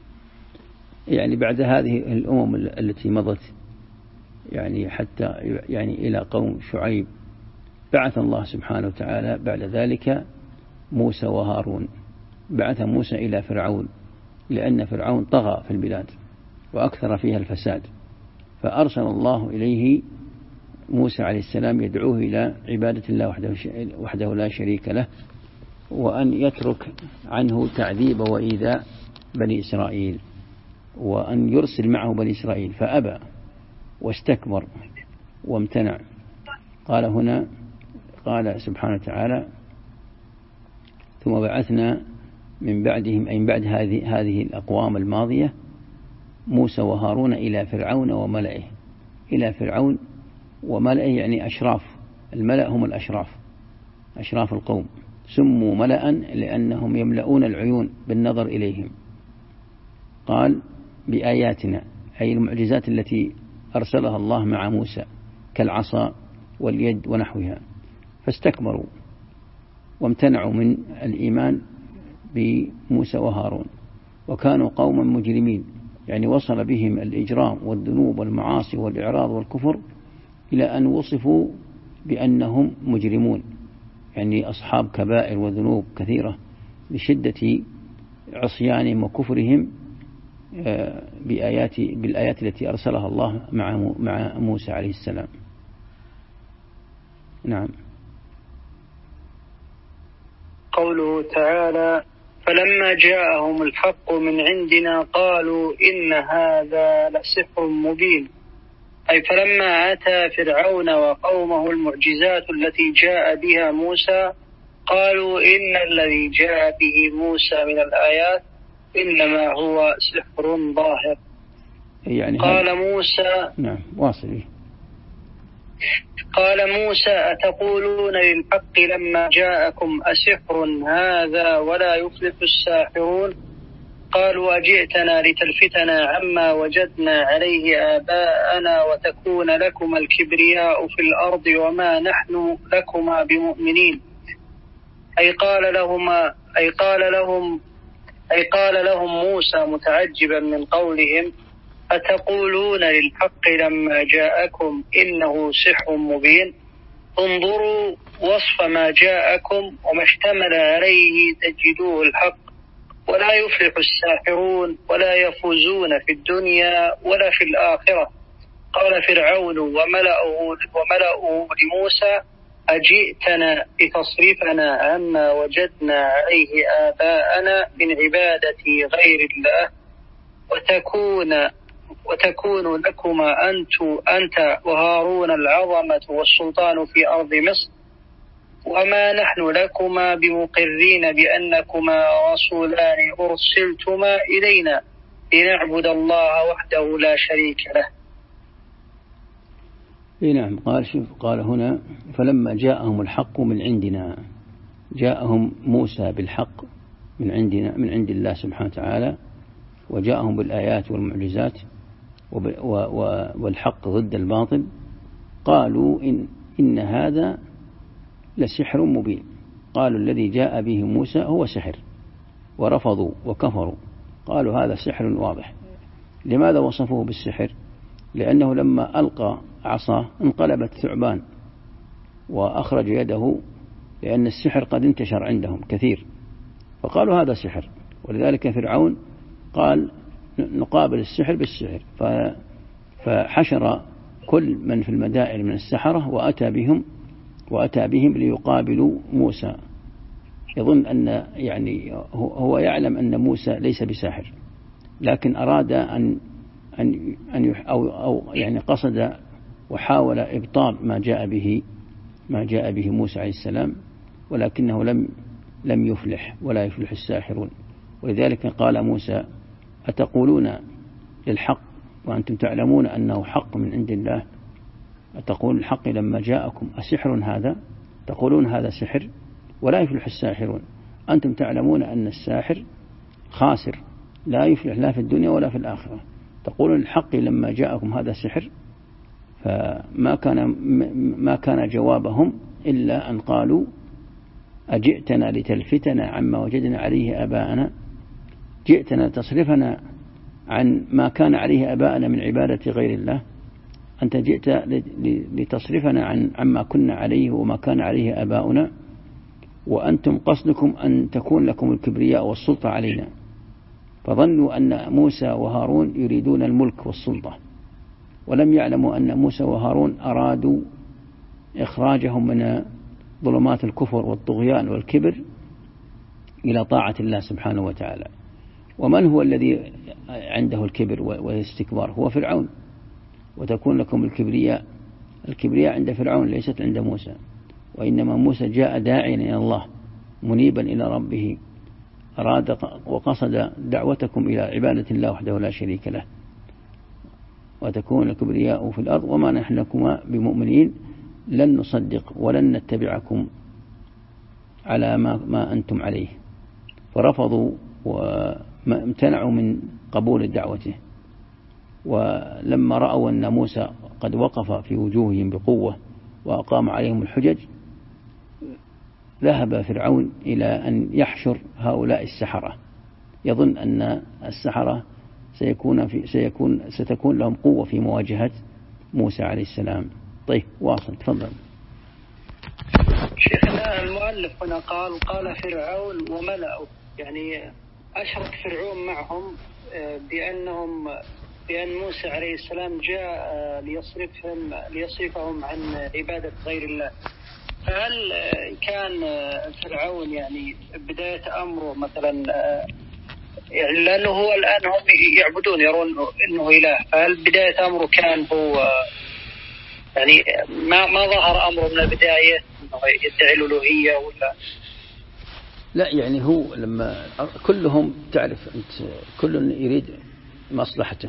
يعني بعد هذه الأمم التي مضت يعني حتى يعني إلى قوم شعيب بعث الله سبحانه وتعالى بعد ذلك موسى وهارون. بعث موسى إلى فرعون لأن فرعون طغى في البلاد وأكثر فيها الفساد، فأرسل الله إليه موسى عليه السلام يدعوه إلى عبادة الله وحده لا شريك له، وأن يترك عنه تعذيب وإيذاء بني إسرائيل، وأن يرسل معه بني إسرائيل، فأبى واستكبر وامتنع. قال هنا قال سبحانه وتعالى ثم بعثنا من بعدهم أي من بعد هذه الأقوام الماضية موسى وهارون إلى فرعون وملئه. إلى فرعون وملئه يعني أشراف الملأ، هم الأشراف أشراف القوم، سموا ملأ لأنهم يملؤون العيون بالنظر إليهم. قال بآياتنا أي المعجزات التي أرسلها الله مع موسى كالعصا واليد ونحوها، فاستكبروا وامتنعوا من الإيمان بموسى وهارون وكانوا قوما مجرمين، يعني وصل بهم الإجرام والذنوب والمعاصي والإعراض والكفر إلى أن وصفوا بأنهم مجرمون، يعني أصحاب كبائر وذنوب كثيرة لشدة عصيانهم وكفرهم بالآيات التي أرسلها الله مع موسى عليه السلام. نعم. قوله تعالى فلما جاءهم الحق من عندنا قالوا إن هذا لسحر مبين، أي فلما أتى فرعون وقومه المعجزات التي جاء بها موسى قالوا إن الذي جاء به موسى من الآيات إنما هو سحر ظاهر. يعني قال موسى نعم واصل. قال موسى أتقولون للحق لما جاءكم أسحر هذا ولا يفلح الساحرون؟ قالوا أجئتنا لتلفتنا عما وجدنا عليه آباءنا وتكون لكما الكبرياء في الأرض وما نحن لكما بمؤمنين. أي قال لهم موسى متعجبا من قولهم أتقولون للحق لما جاءكم إنه سحر مبين. انظروا وصف ما جاءكم وما اشتمل عليه تجدوه الحق، ولا يفلح الساحرون ولا يفوزون في الدنيا ولا في الآخرة. قال فرعون وملأه لموسى أجئتنا لتصرفنا عما وجدنا عليه آباءنا من عبادة غير الله وتكون لكما أنت وهارون العظمة والسلطان في أرض مصر، وما نحن لكما بمقرين بأنكما رسولان أرسلتما إلينا لنعبد الله وحده لا شريك له. نعم. قال هنا فلما جاءهم الحق من عندنا، جاءهم موسى بالحق من عند الله سبحانه وتعالى، وجاءهم بالآيات والمعجزات والحق ضد الباطل. قالوا إن هذا لسحر مبين. قالوا الذي جاء به موسى هو سحر، ورفضوا وكفروا، قالوا هذا سحر واضح. لماذا وصفوه بالسحر؟ لأنه لما ألقى عصاه انقلبت ثعبان وأخرج يده، لأن السحر قد انتشر عندهم كثير، فقالوا هذا سحر. ولذلك فرعون قال نقابل السحر بالسحر، فحشر كل من في المدائن من السحرة وأتى بهم ليقابلوا موسى، يظن أن يعني هو يعلم أن موسى ليس بساحر، لكن أراد أو يعني قصد وحاول إبطال ما جاء به موسى عليه السلام، ولكنه لم يفلح ولا يفلح الساحرون. ولذلك قال موسى: أتقولون للحق وأنتم تعلمون أنه حق من عند الله؟ أتقولون الحق لما جاءكم أسحر هذا؟ تقولون هذا سحر ولا يفلح الساحرون. أنتم تعلمون أن الساحر خاسر لا يفلح لا في الدنيا ولا في الآخرة. تقولون الحق لما جاءكم هذا سحر. ما كان جوابهم إلا أن قالوا: أجئتنا لتلفتنا عما وجدنا عليه آباءنا؟ جئتنا تصرفنا عن ما كان عليه آباءنا من عبادة غير الله؟ أنت جئت لتصرفنا عما كنا عليه وما كان عليه آباؤنا، وأنتم قصدكم أن تكون لكم الكبرياء والسلطة علينا. فظنوا أن موسى وهارون يريدون الملك والسلطة، ولم يعلموا أن موسى وهارون أرادوا إخراجهم من ظلمات الكفر والطغيان والكبر إلى طاعة الله سبحانه وتعالى. ومن هو الذي عنده الكبر والاستكبار؟ هو فرعون. وتكون لكم الكبرياء عند فرعون ليست عند موسى، وإنما موسى جاء داعيا إلى الله منيبا إلى ربه، أراد وقصد دعوتكم إلى عبادة الله وحده لا شريك له. وتكون الكبرياء في الأرض وما نحن لكما بمؤمنين لن نصدق ولن نتبعكم على ما أنتم عليه. فرفضوا وامتنعوا من قبول دعوته. ولما رأوا أن موسى قد وقف في وجوههم بقوة وأقام عليهم الحجج، ذهب فرعون إلى أن يحشر هؤلاء السحرة، يظن أن السحرة ستكون لهم قوة في مواجهة موسى عليه السلام. طيب واصل، تفضل. شيخنا المؤلف هنا قال فرعون وملأه، يعني أشرك فرعون معهم بأن موسى عليه السلام جاء ليصرفهم عن عبادة غير الله. فهل كان فرعون يعني بداية أمره مثلا، يعني لأنه هو الآن هم يعبدون يرون أنه إله، فهل بداية أمره كان هو يعني ما ظهر أمره من البداية أنه يدعي الألوهية ولا؟ لا، يعني هو لما كلهم تعرف أنت كل يريد مصلحته،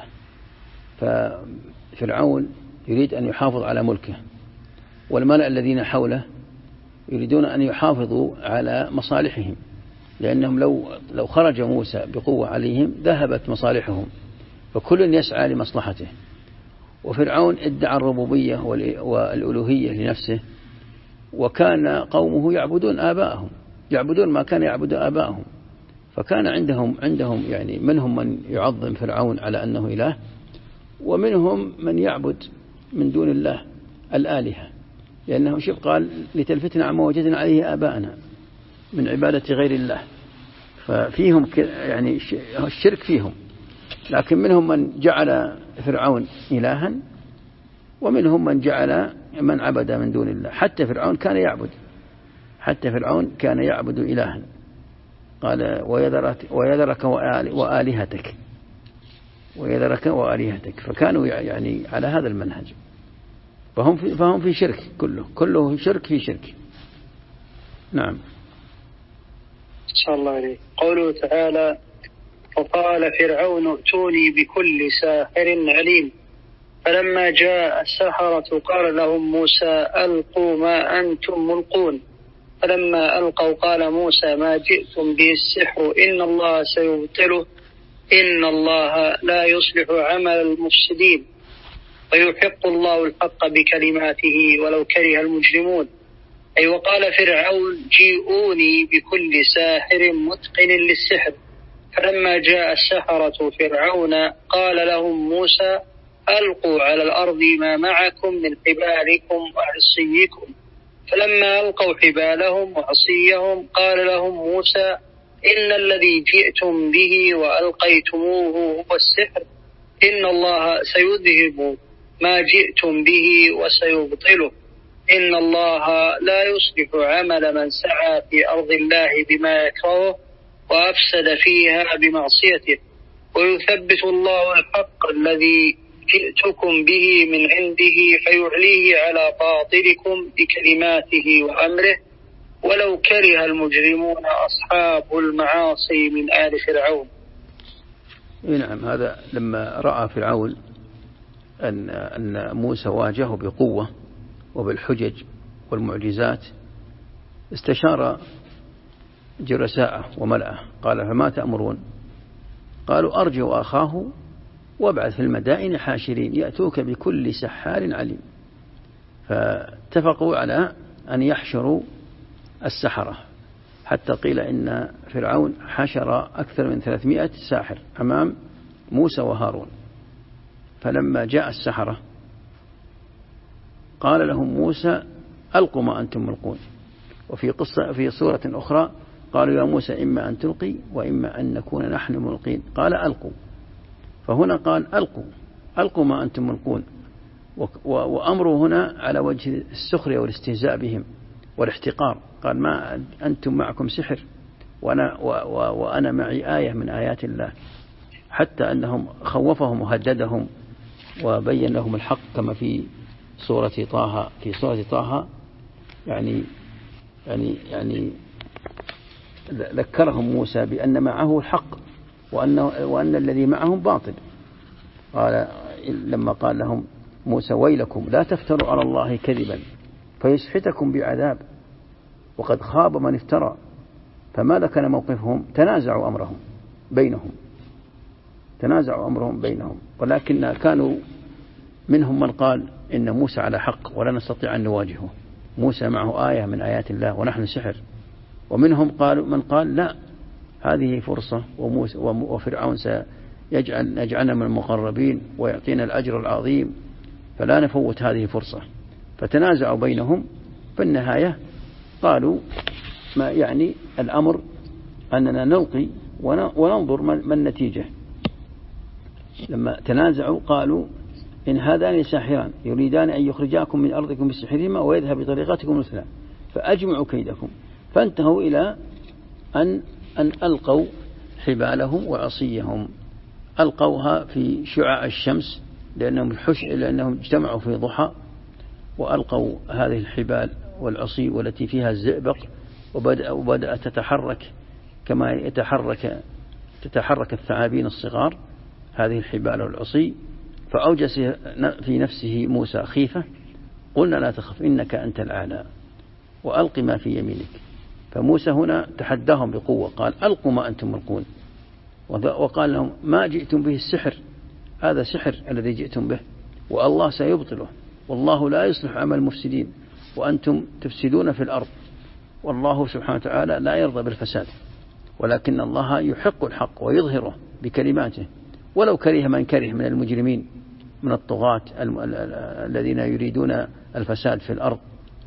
ففرعون يريد أن يحافظ على ملكه، والملأ الذين حوله يريدون أن يحافظوا على مصالحهم، لأنهم لو خرج موسى بقوة عليهم ذهبت مصالحهم، فكل يسعى لمصلحته. وفرعون ادعى الربوبية والألوهية لنفسه، وكان قومه يعبدون ما كان يعبد آباءهم، فكان عندهم يعني منهم من يعظم فرعون على أنه إله، ومنهم من يعبد من دون الله الآلهة، لأنه قال لتلفتنا عما وجدنا عليه آباءنا من عبادة غير الله. ففيهم يعني الشرك فيهم، لكن منهم من جعل فرعون إلها، ومنهم من عبد من دون الله. حتى فرعون كان يعبد إلها، قال ويذرك وآلهتك، فكانوا يعني على هذا المنهج. فهم في شرك، كله شرك في شرك. نعم. صلى الله عليه. قوله تعالى: وقال فرعون ائتوني بكل ساحر عليم. فلما جاء السحرة قال لهم موسى ألقوا ما أنتم ملقون. فلما ألقوا قال موسى ما جئتم به السحر إن الله سيبطله إن الله لا يصلح عمل المفسدين ويحق الله الحق بكلماته ولو كره المجرمون. أي وقال فرعون جيئوني بكل ساحر متقن للسحر. فلما جاء السحرة فرعون قال لهم موسى ألقوا على الأرض ما معكم من حبالكم وعصيكم. فلما ألقوا حبالهم وعصيهم قال لهم موسى إن الذي جئتم به وألقيتموه هو السحر إن الله سيذهب ما جئتم به وسيبطله إن الله لا يصلح عمل من سعى في أرض الله بما يكرهه وأفسد فيها بمعصيته ويثبت الله الحق الذي جئتكم به من عنده فيعليه على باطلكم بكلماته وأمره ولو كره المجرمون أصحاب المعاصي من آل فرعون. نعم، هذا لما رأى فرعون أن موسى واجهه بقوة وبالحجج والمعجزات استشار جلساءه وملأه، قال: فما تأمرون؟ قالوا: أرجع أخاه وابعث في المدائن حاشرين يأتوك بكل سحار عليم. فاتفقوا على أن يحشروا السحرة، حتى قيل إن فرعون حشر أكثر من 300 ساحر أمام موسى وهارون. فلما جاء السحرة قال لهم موسى: ألقوا ما أنتم ملقون. في سورة أخرى قالوا: يا موسى إما أن تلقي وإما أن نكون نحن ملقين، قال: ألقوا. فهنا قال: ألقوا ما أنتم ملقون، وأمره هنا على وجه السخرية والاستهزاء بهم والاحتقار. قال: ما أنتم معكم سحر وأنا معي آية من آيات الله، حتى أنهم خوفهم وهددهم وبين لهم الحق كما في سورة طه يعني ذكرهم موسى بأن معه الحق وأن الذي معهم باطل. قال لما قال لهم موسى: ويلكم لا تفتروا على الله كذبا فيسحتكم بعذاب وقد خاب من افترى. فماذا كان موقفهم؟ تنازعوا أمرهم بينهم، ولكن كانوا منهم من قال إن موسى على حق ولا نستطيع أن نواجهه، موسى معه آية من آيات الله ونحن سحر. ومنهم من قال: لا، هذه فرصة وفرعون سيجعلنا من المقربين ويعطينا الأجر العظيم، فلا نفوت هذه فرصة. فتنازعوا بينهم، في النهاية قالوا: ما يعني الأمر أننا نلقي وننظر ما النتيجة. لما تنازعوا قالوا: إن هذان ساحران يريدان أن يخرجاكم من أرضكم بسحرهما ويذهب بطريقتكم المثلى فأجمعوا كيدكم. فانتهوا إلى أن ألقوا حبالهم وعصيهم، ألقوها في شعاع الشمس لأنهم اجتمعوا في ضحى، وألقوا هذه الحبال والعصي والتي فيها الزئبق، وبدأت تتحرك كما تتحرك الثعابين الصغار هذه الحبال والعصي. فأوجس في نفسه موسى خيفة، قلنا: لا تخف إنك أنت الأعلى وألق ما في يمينك. فموسى هنا تحداهم بقوة، قال: ألقوا ما أنتم ملقون، وقال لهم: ما جئتم به السحر، هذا سحر الذي جئتم به، والله سيبطله، والله لا يصلح عمل المفسدين، وأنتم تفسدون في الأرض، والله سبحانه وتعالى لا يرضى بالفساد، ولكن الله يحق الحق ويظهره بكلماته ولو كره من كره من المجرمين من الطغاة الذين يريدون الفساد في الأرض.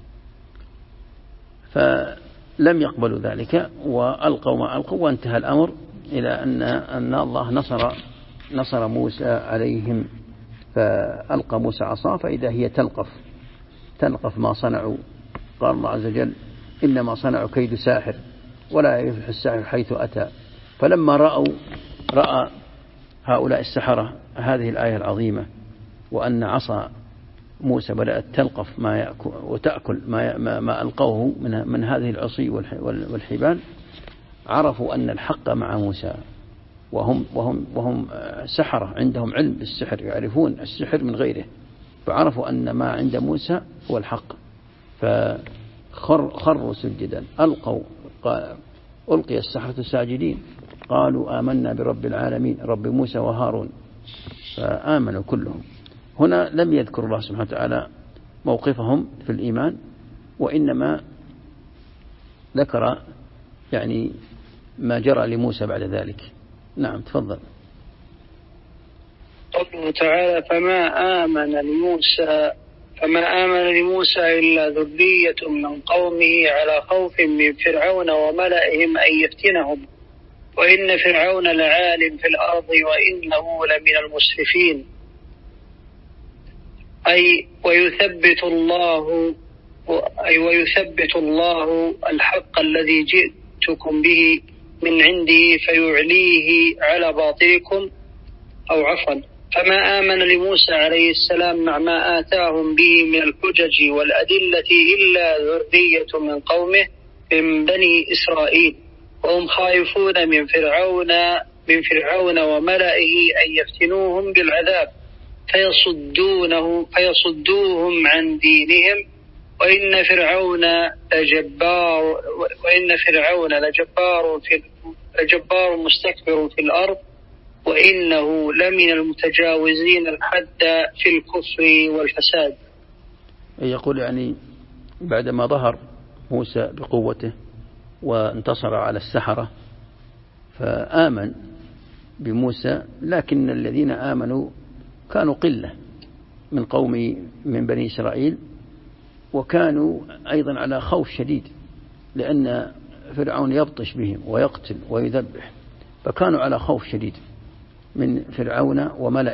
فلم يقبلوا ذلك وألقوا ما ألقوا، وانتهى الأمر إلى أن الله نصر موسى عليهم. فألقى موسى عصاه فإذا هي تلقف ما صنعوا. قال الله عز وجل: إنما صنعوا كيد ساحر ولا يفلح الساحر حيث أتى. فلما رأى هؤلاء السحرة هذه الآية العظيمة، وأن عصا موسى بدأت تلقف وتأكل ما ألقوه من هذه العصي والحبال، عرفوا أن الحق مع موسى، وهم سحرة عندهم علم بالسحر، يعرفون السحر من غيره، فعرفوا أن ما عند موسى هو الحق، فخروا سجدا. ألقي السحرة ساجدين قالوا: آمنا برب العالمين رب موسى وهارون، فآمنوا كلهم. هنا لم يذكر الله سبحانه وتعالى موقفهم في الإيمان، وإنما ذكر يعني ما جرى لموسى بعد ذلك. نعم، تفضل. قوله تعالى: فما آمن لموسى إلا ذرية من قومه على خوف من فرعون وملئهم أن يفتنهم وإن فرعون لعال في الأرض وإنه لمن المسرفين. ويثبت الله الحق الذي جئتكم به من عنده فيعليه على باطلكم أو عفوا فما آمن لموسى عليه السلام مع ما آتاهم به من الحجج والأدلة إلا ذرية من قومه من بني إسرائيل، وهم خائفون من فرعون وملئه أن يفتنوهم بالعذاب فيصدوهم عن دينهم، وإن فرعون لجبار مستكبر في الأرض، وإنه لمن المتجاوزين الحد في الكفر والفساد. يقول يعني بعدما ظهر موسى بقوته وانتصر على السحرة فآمن بموسى، لكن الذين آمنوا كانوا قلة من بني إسرائيل، وكانوا أيضا على خوف شديد لأن فرعون يبطش بهم ويقتل ويذبح، فكانوا على خوف شديد من فرعون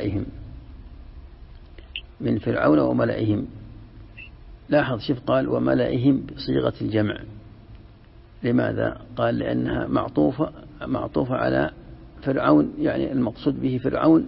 وملئهم. لاحظ شوف قال وملئهم بصيغة الجمع، لماذا؟ قال لأنها معطوفة على فرعون، يعني المقصود به فرعون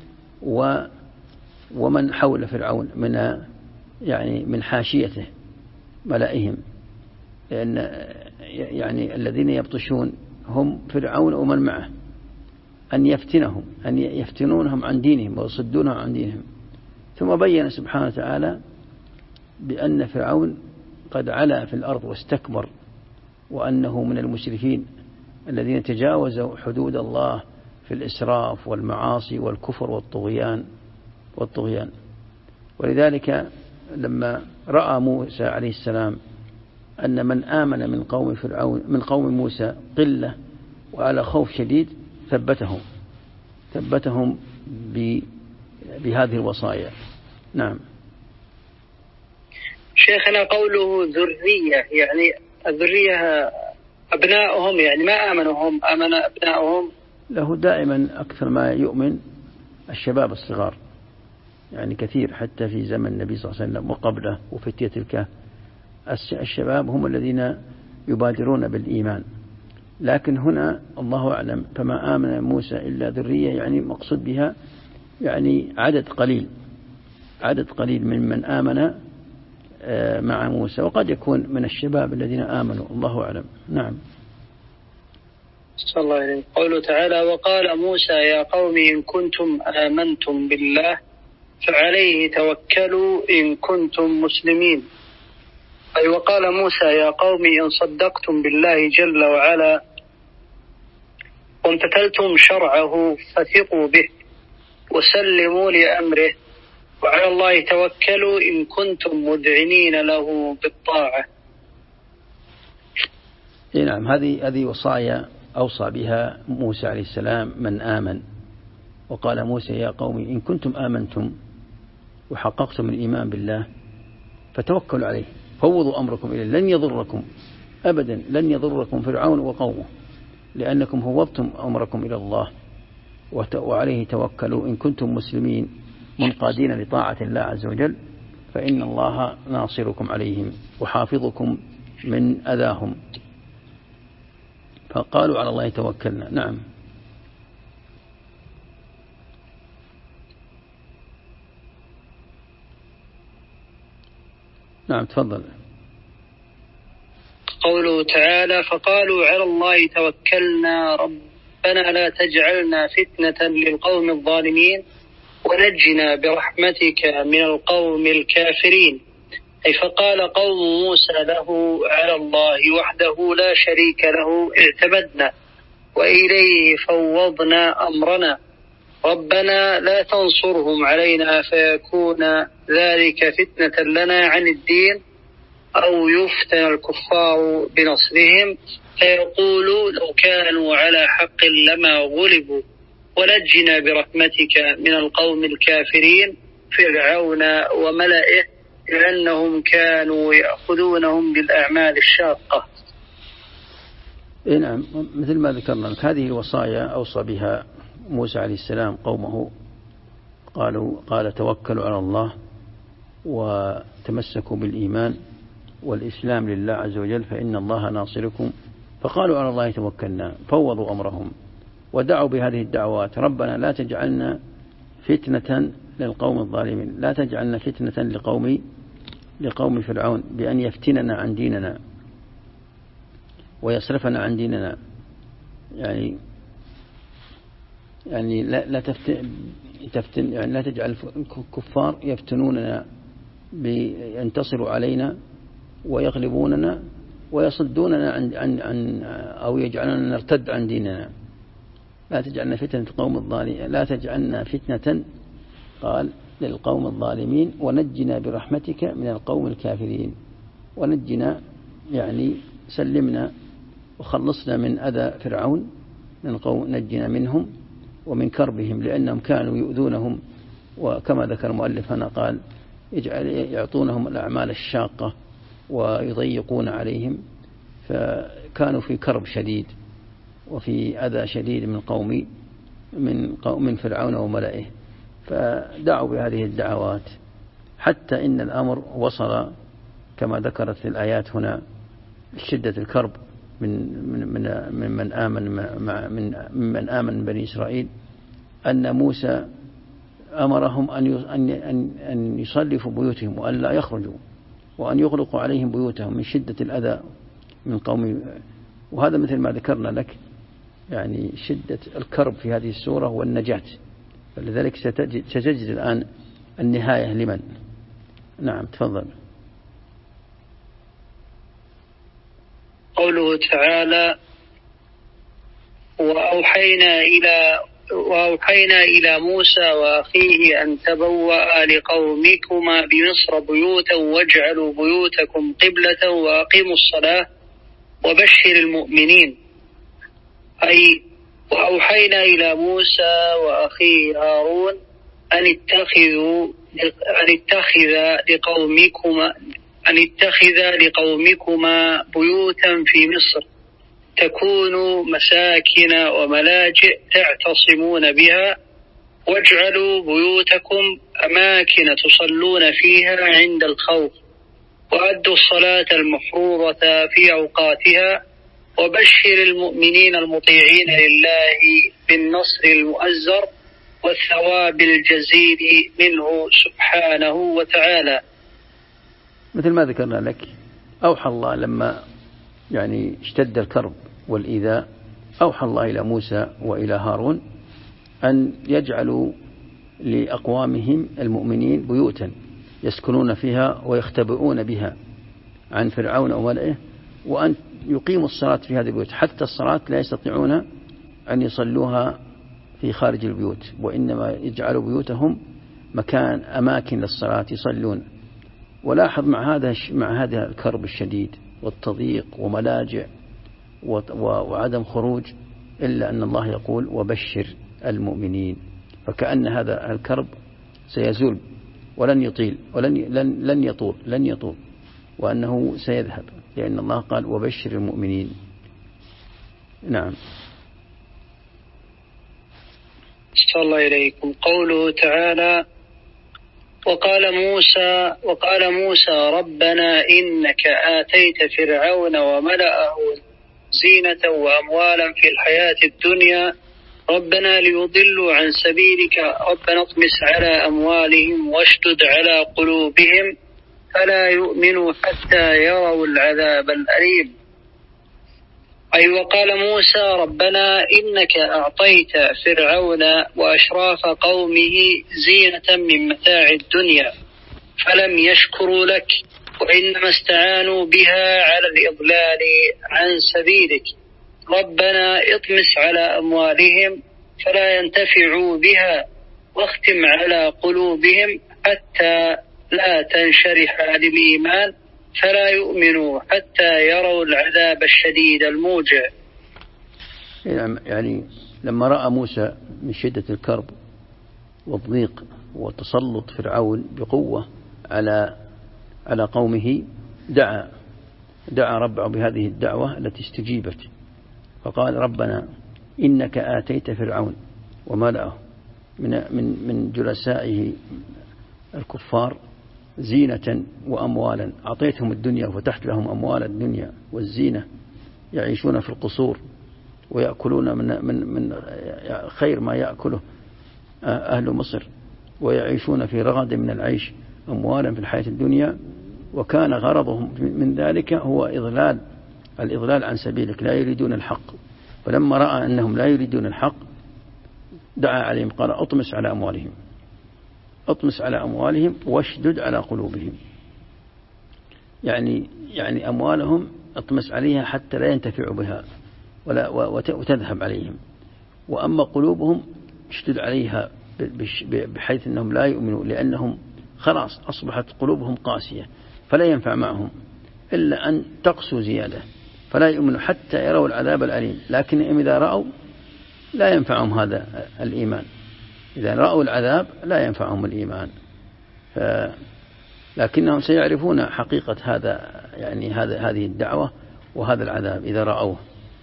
ومن حول فرعون من حاشيته ملئهم، لأن يعني الذين يبطشون هم فرعون ومن معه، أن يفتنونهم عن دينهم ويصدونهم عن دينهم. ثم بين سبحانه وتعالى بأن فرعون قد علا في الأرض واستكبر، وأنه من المسرفين الذين تجاوزوا حدود الله في الإسراف والمعاصي والكفر والطغيان. ولذلك لما رأى موسى عليه السلام أن من آمن من قوم موسى قلة وعلى خوف شديد ثبتهم بهذه الوصايا. نعم. شيخنا قوله ذرية، يعني الذرية أبنائهم، يعني ما آمنهم آمن أبنائهم. له دائما أكثر ما يؤمن الشباب الصغار، يعني كثير حتى في زمن النبي صلى الله عليه وسلم وقبله وفتية الكهف الشباب هم الذين يبادرون بالإيمان، لكن هنا الله أعلم فما آمن موسى إلا ذرية، يعني مقصود بها يعني عدد قليل ممن آمن مع موسى، وقد يكون من الشباب الذين آمنوا، الله أعلم. نعم. صلى الله عليه. قوله تعالى وقال موسى يا قوم إن كنتم آمنتم بالله فعليه توكلوا إن كنتم مسلمين، أي وقال موسى يا قوم إن صدقتم بالله جل وعلا وامتثلتم شرعه فثقوا به وسلموا لأمره، وعلى الله توكلوا إن كنتم مذعنين له بالطاعة. نعم، هذه وصايا أوصى بها موسى عليه السلام من آمن. وقال موسى يا قوم إن كنتم آمنتم وحققتم الإيمان بالله فتوكلوا عليه، فوضوا أمركم إليه، لن يضركم أبدا، لن يضركم فرعون وقومه، لأنكم فوضتم أمركم إلى الله، وعليه توكلوا إن كنتم مسلمين منقادين لطاعة الله عز وجل، فإن الله ناصركم عليهم وحافظكم من أذاهم. فقالوا على الله توكلنا. نعم. نعم تفضل. قوله تعالى فقالوا على الله توكلنا ربنا لا تجعلنا فتنة للقوم الظالمين ونجنا برحمتك من القوم الكافرين، أي فقال قوم موسى له على الله وحده لا شريك له اعتمدنا وإليه فوضنا أمرنا، ربنا لا تنصرهم علينا فيكون ذلك فتنة لنا عن الدين أو يفتن الكفار بنصرهم فيقولوا لو كانوا على حق لما غلبوا، ونجنا برحمتك من القوم الكافرين فرعون وملئه لأنهم كانوا يأخذونهم بالأعمال الشاقة. نعم، مثل ما ذكرنا لك هذه الوصايا أوصى بها موسى عليه السلام قومه، قال توكلوا على الله وتمسكوا بالإيمان والإسلام لله عز وجل فإن الله ناصركم، فقالوا على الله توكلنا، فوضوا أمرهم ودعوا بهذه الدعوات، ربنا لا تجعلنا فتنة للقوم الظالمين، لا تجعلنا فتنة لقوم فرعون بأن يفتننا عن ديننا ويصرفنا عن ديننا. يعني لا تفتن يعني لا تجعل الكفار يفتنوننا بينتصروا علينا ويغلبوننا ويصدوننا عن أو يجعلنا نرتد عن ديننا. لا تجعلنا فتنة القوم الظالمين، لا تجعلنا فتنة قال للقوم الظالمين، ونجنا برحمتك من القوم الكافرين. ونجنا يعني سلمنا وخلصنا من أذى فرعون، من قوم نجنا منهم ومن كربهم، لأنهم كانوا يؤذونهم، وكما ذكر المؤلف هنا قال يعطونهم الأعمال الشاقة ويضيقون عليهم، فكانوا في كرب شديد وفي أذى شديد من فرعون وملئه، فدعوا بهذه الدعوات حتى إن الأمر وصل كما ذكرت الآيات هنا شدة الكرب من آمن بني إسرائيل، أن موسى أمرهم أن يصلفوا بيوتهم وأن لا يخرجوا، وأن يغلقوا عليهم بيوتهم من شدة الأذى من قوم. وهذا مثل ما ذكرنا لك يعني شدة الكرب في هذه السورة والنجاة، فلذلك ستجد الآن النهاية لمن. نعم تفضل. قوله تعالى: وأوحينا إلى موسى وأخيه أن تبوأ لقومكما بمصر بيوتا واجعلوا بيوتكم قبلة وأقيموا الصلاة وبشر المؤمنين. أي وأوحينا إلى موسى وأخيه هارون أن اتخذ لقومكما بيوتا في مصر تكون مساكن وملاجئ تعتصمون بها، واجعلوا بيوتكم أماكن تصلون فيها عند الخوف، وأدوا الصلاة المفروضة في أوقاتها، وبشر المؤمنين المطيعين لله بالنصر المؤزر والثواب الجزيل منه سبحانه وتعالى. مثل ما ذكرنا لك، أوحى الله لما يعني اشتد الكرب والإيذاء، أوحى الله إلى موسى وإلى هارون أن يجعلوا لأقوامهم المؤمنين بيوتا يسكنون فيها ويختبئون بها عن فرعون وملئه، وأن يقيموا الصلاة في هذه البيوت، حتى الصلاة لا يستطيعون أن يصلوها في خارج البيوت، وإنما يجعلوا بيوتهم أماكن للصلاة يصلون. ولاحظ مع هذا الكرب الشديد والتضييق وملاجئ وعدم خروج، إلا أن الله يقول وبشر المؤمنين، فكأن هذا الكرب سيزول ولن يطيل لن يطول وأنه سيذهب، لأن الله قال وبشر المؤمنين. نعم. صلى الله إليكم. قوله تعالى: وقال موسى ربنا إنك آتيت فرعون وملأه زينة وأموالا في الحياة الدنيا ربنا ليضلوا عن سبيلك ربنا اطمس على أموالهم واشدد على قلوبهم فلا يؤمنوا حتى يروا العذاب الأليم. أي وقال موسى ربنا إنك أعطيت فرعون وأشراف قومه زينة من متاع الدنيا فلم يشكروا لك، وإنما استعانوا بها على الإضلال عن سبيلك ربنا اطمس على أموالهم فلا ينتفعوا بها، واختم على قلوبهم حتى لا تنشرح للإيمان فلا يؤمنوا حتى يروا العذاب الشديد الموجع. يعني لما رأى موسى من شدة الكرب والضيق وتسلط فرعون بقوة على قومه دعا ربه بهذه الدعوة التي استجيبت، فقال ربنا إنك آتيت فرعون وملأه من جلسائه الكفار زينة وأموالا، أعطيتهم الدنيا وفتحت لهم أموال الدنيا والزينة، يعيشون في القصور ويأكلون من خير ما يأكله أهل مصر ويعيشون في رغد من العيش أموالا في الحياة الدنيا، وكان غرضهم من ذلك هو الإضلال عن سبيلك، لا يريدون الحق. فلما رأى أنهم لا يريدون الحق دعا عليهم قال أطمس على أموالهم واشدد على قلوبهم. يعني أموالهم اطمس عليها حتى لا ينتفعوا بها وتذهب عليهم، وأما قلوبهم اشدد عليها بحيث أنهم لا يؤمنوا، لأنهم خلاص أصبحت قلوبهم قاسية فلا ينفع معهم إلا أن تقسو زيادة، فلا يؤمنوا حتى يروا العذاب الأليم. لكن إذا رأوا لا ينفعهم هذا الإيمان، إذا رأوا العذاب لا ينفعهم الإيمان، لكنهم سيعرفون حقيقة هذه الدعوة وهذا العذاب إذا رأوه.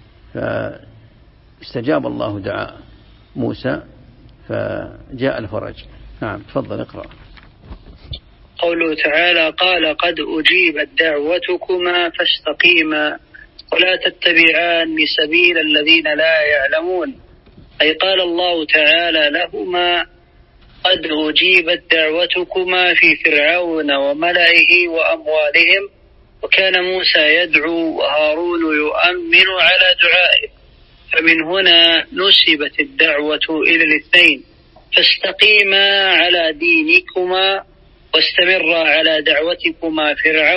فاستجاب الله دعاء موسى فجاء الفرج. نعم تفضل اقرأ. قوله تعالى قال قد أجيبت دعوتكما فاستقيما ولا تتبعان سبيل الذين لا يعلمون، أي قال الله تعالى لهما قد أجيبت دعوتكما في فرعون وملئه وأموالهم، وكان موسى يدعو وهارون يؤمن على دعائه، فمن هنا نسبت الدعوة إلى الاثنين. فاستقيما على دينكما واستمرا على دعوتكما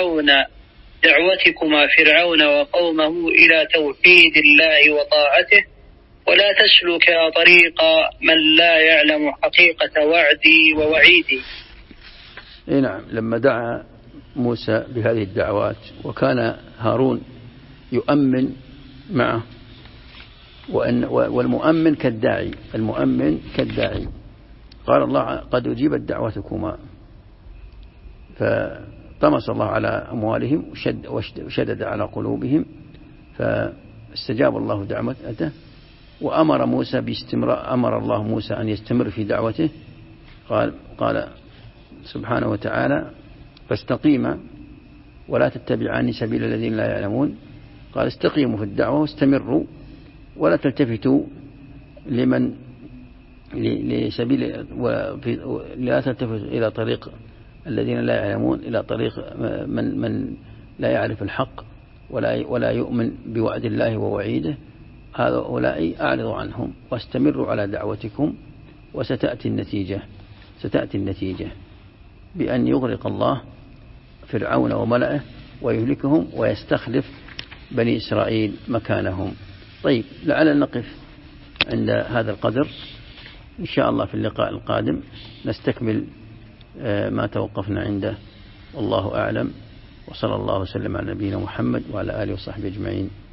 فرعون وقومه إلى توحيد الله وطاعته، ولا تسلك طريق من لا يعلم حقيقة وعدي ووعيدي. نعم، لما دعا موسى بهذه الدعوات وكان هارون يؤمن معه، والمؤمن كالداعي، قال الله قد أجيبت دعوتكما، فطمس الله على أموالهم وشدد على قلوبهم، فاستجاب الله دعوته وأمر الله موسى أن يستمر في دعوته. قال سبحانه وتعالى فاستقيما ولا تتبعان سبيل الذين لا يعلمون، قال استقيموا في الدعوة واستمروا ولا تلتفتوا لا تلتفتوا إلى طريق الذين لا يعلمون، إلى طريق من لا يعرف الحق ولا يؤمن بوعد الله ووعيده، هؤلاء أعرضوا عنهم واستمروا على دعوتكم، وستأتي النتيجة بأن يغرق الله فرعون وملئه ويهلكهم ويستخلف بني إسرائيل مكانهم. طيب، لعلنا نقف عند هذا القدر، إن شاء الله في اللقاء القادم نستكمل ما توقفنا عنده، والله أعلم، وصلى الله وسلم على نبينا محمد وعلى آله وصحبه أجمعين.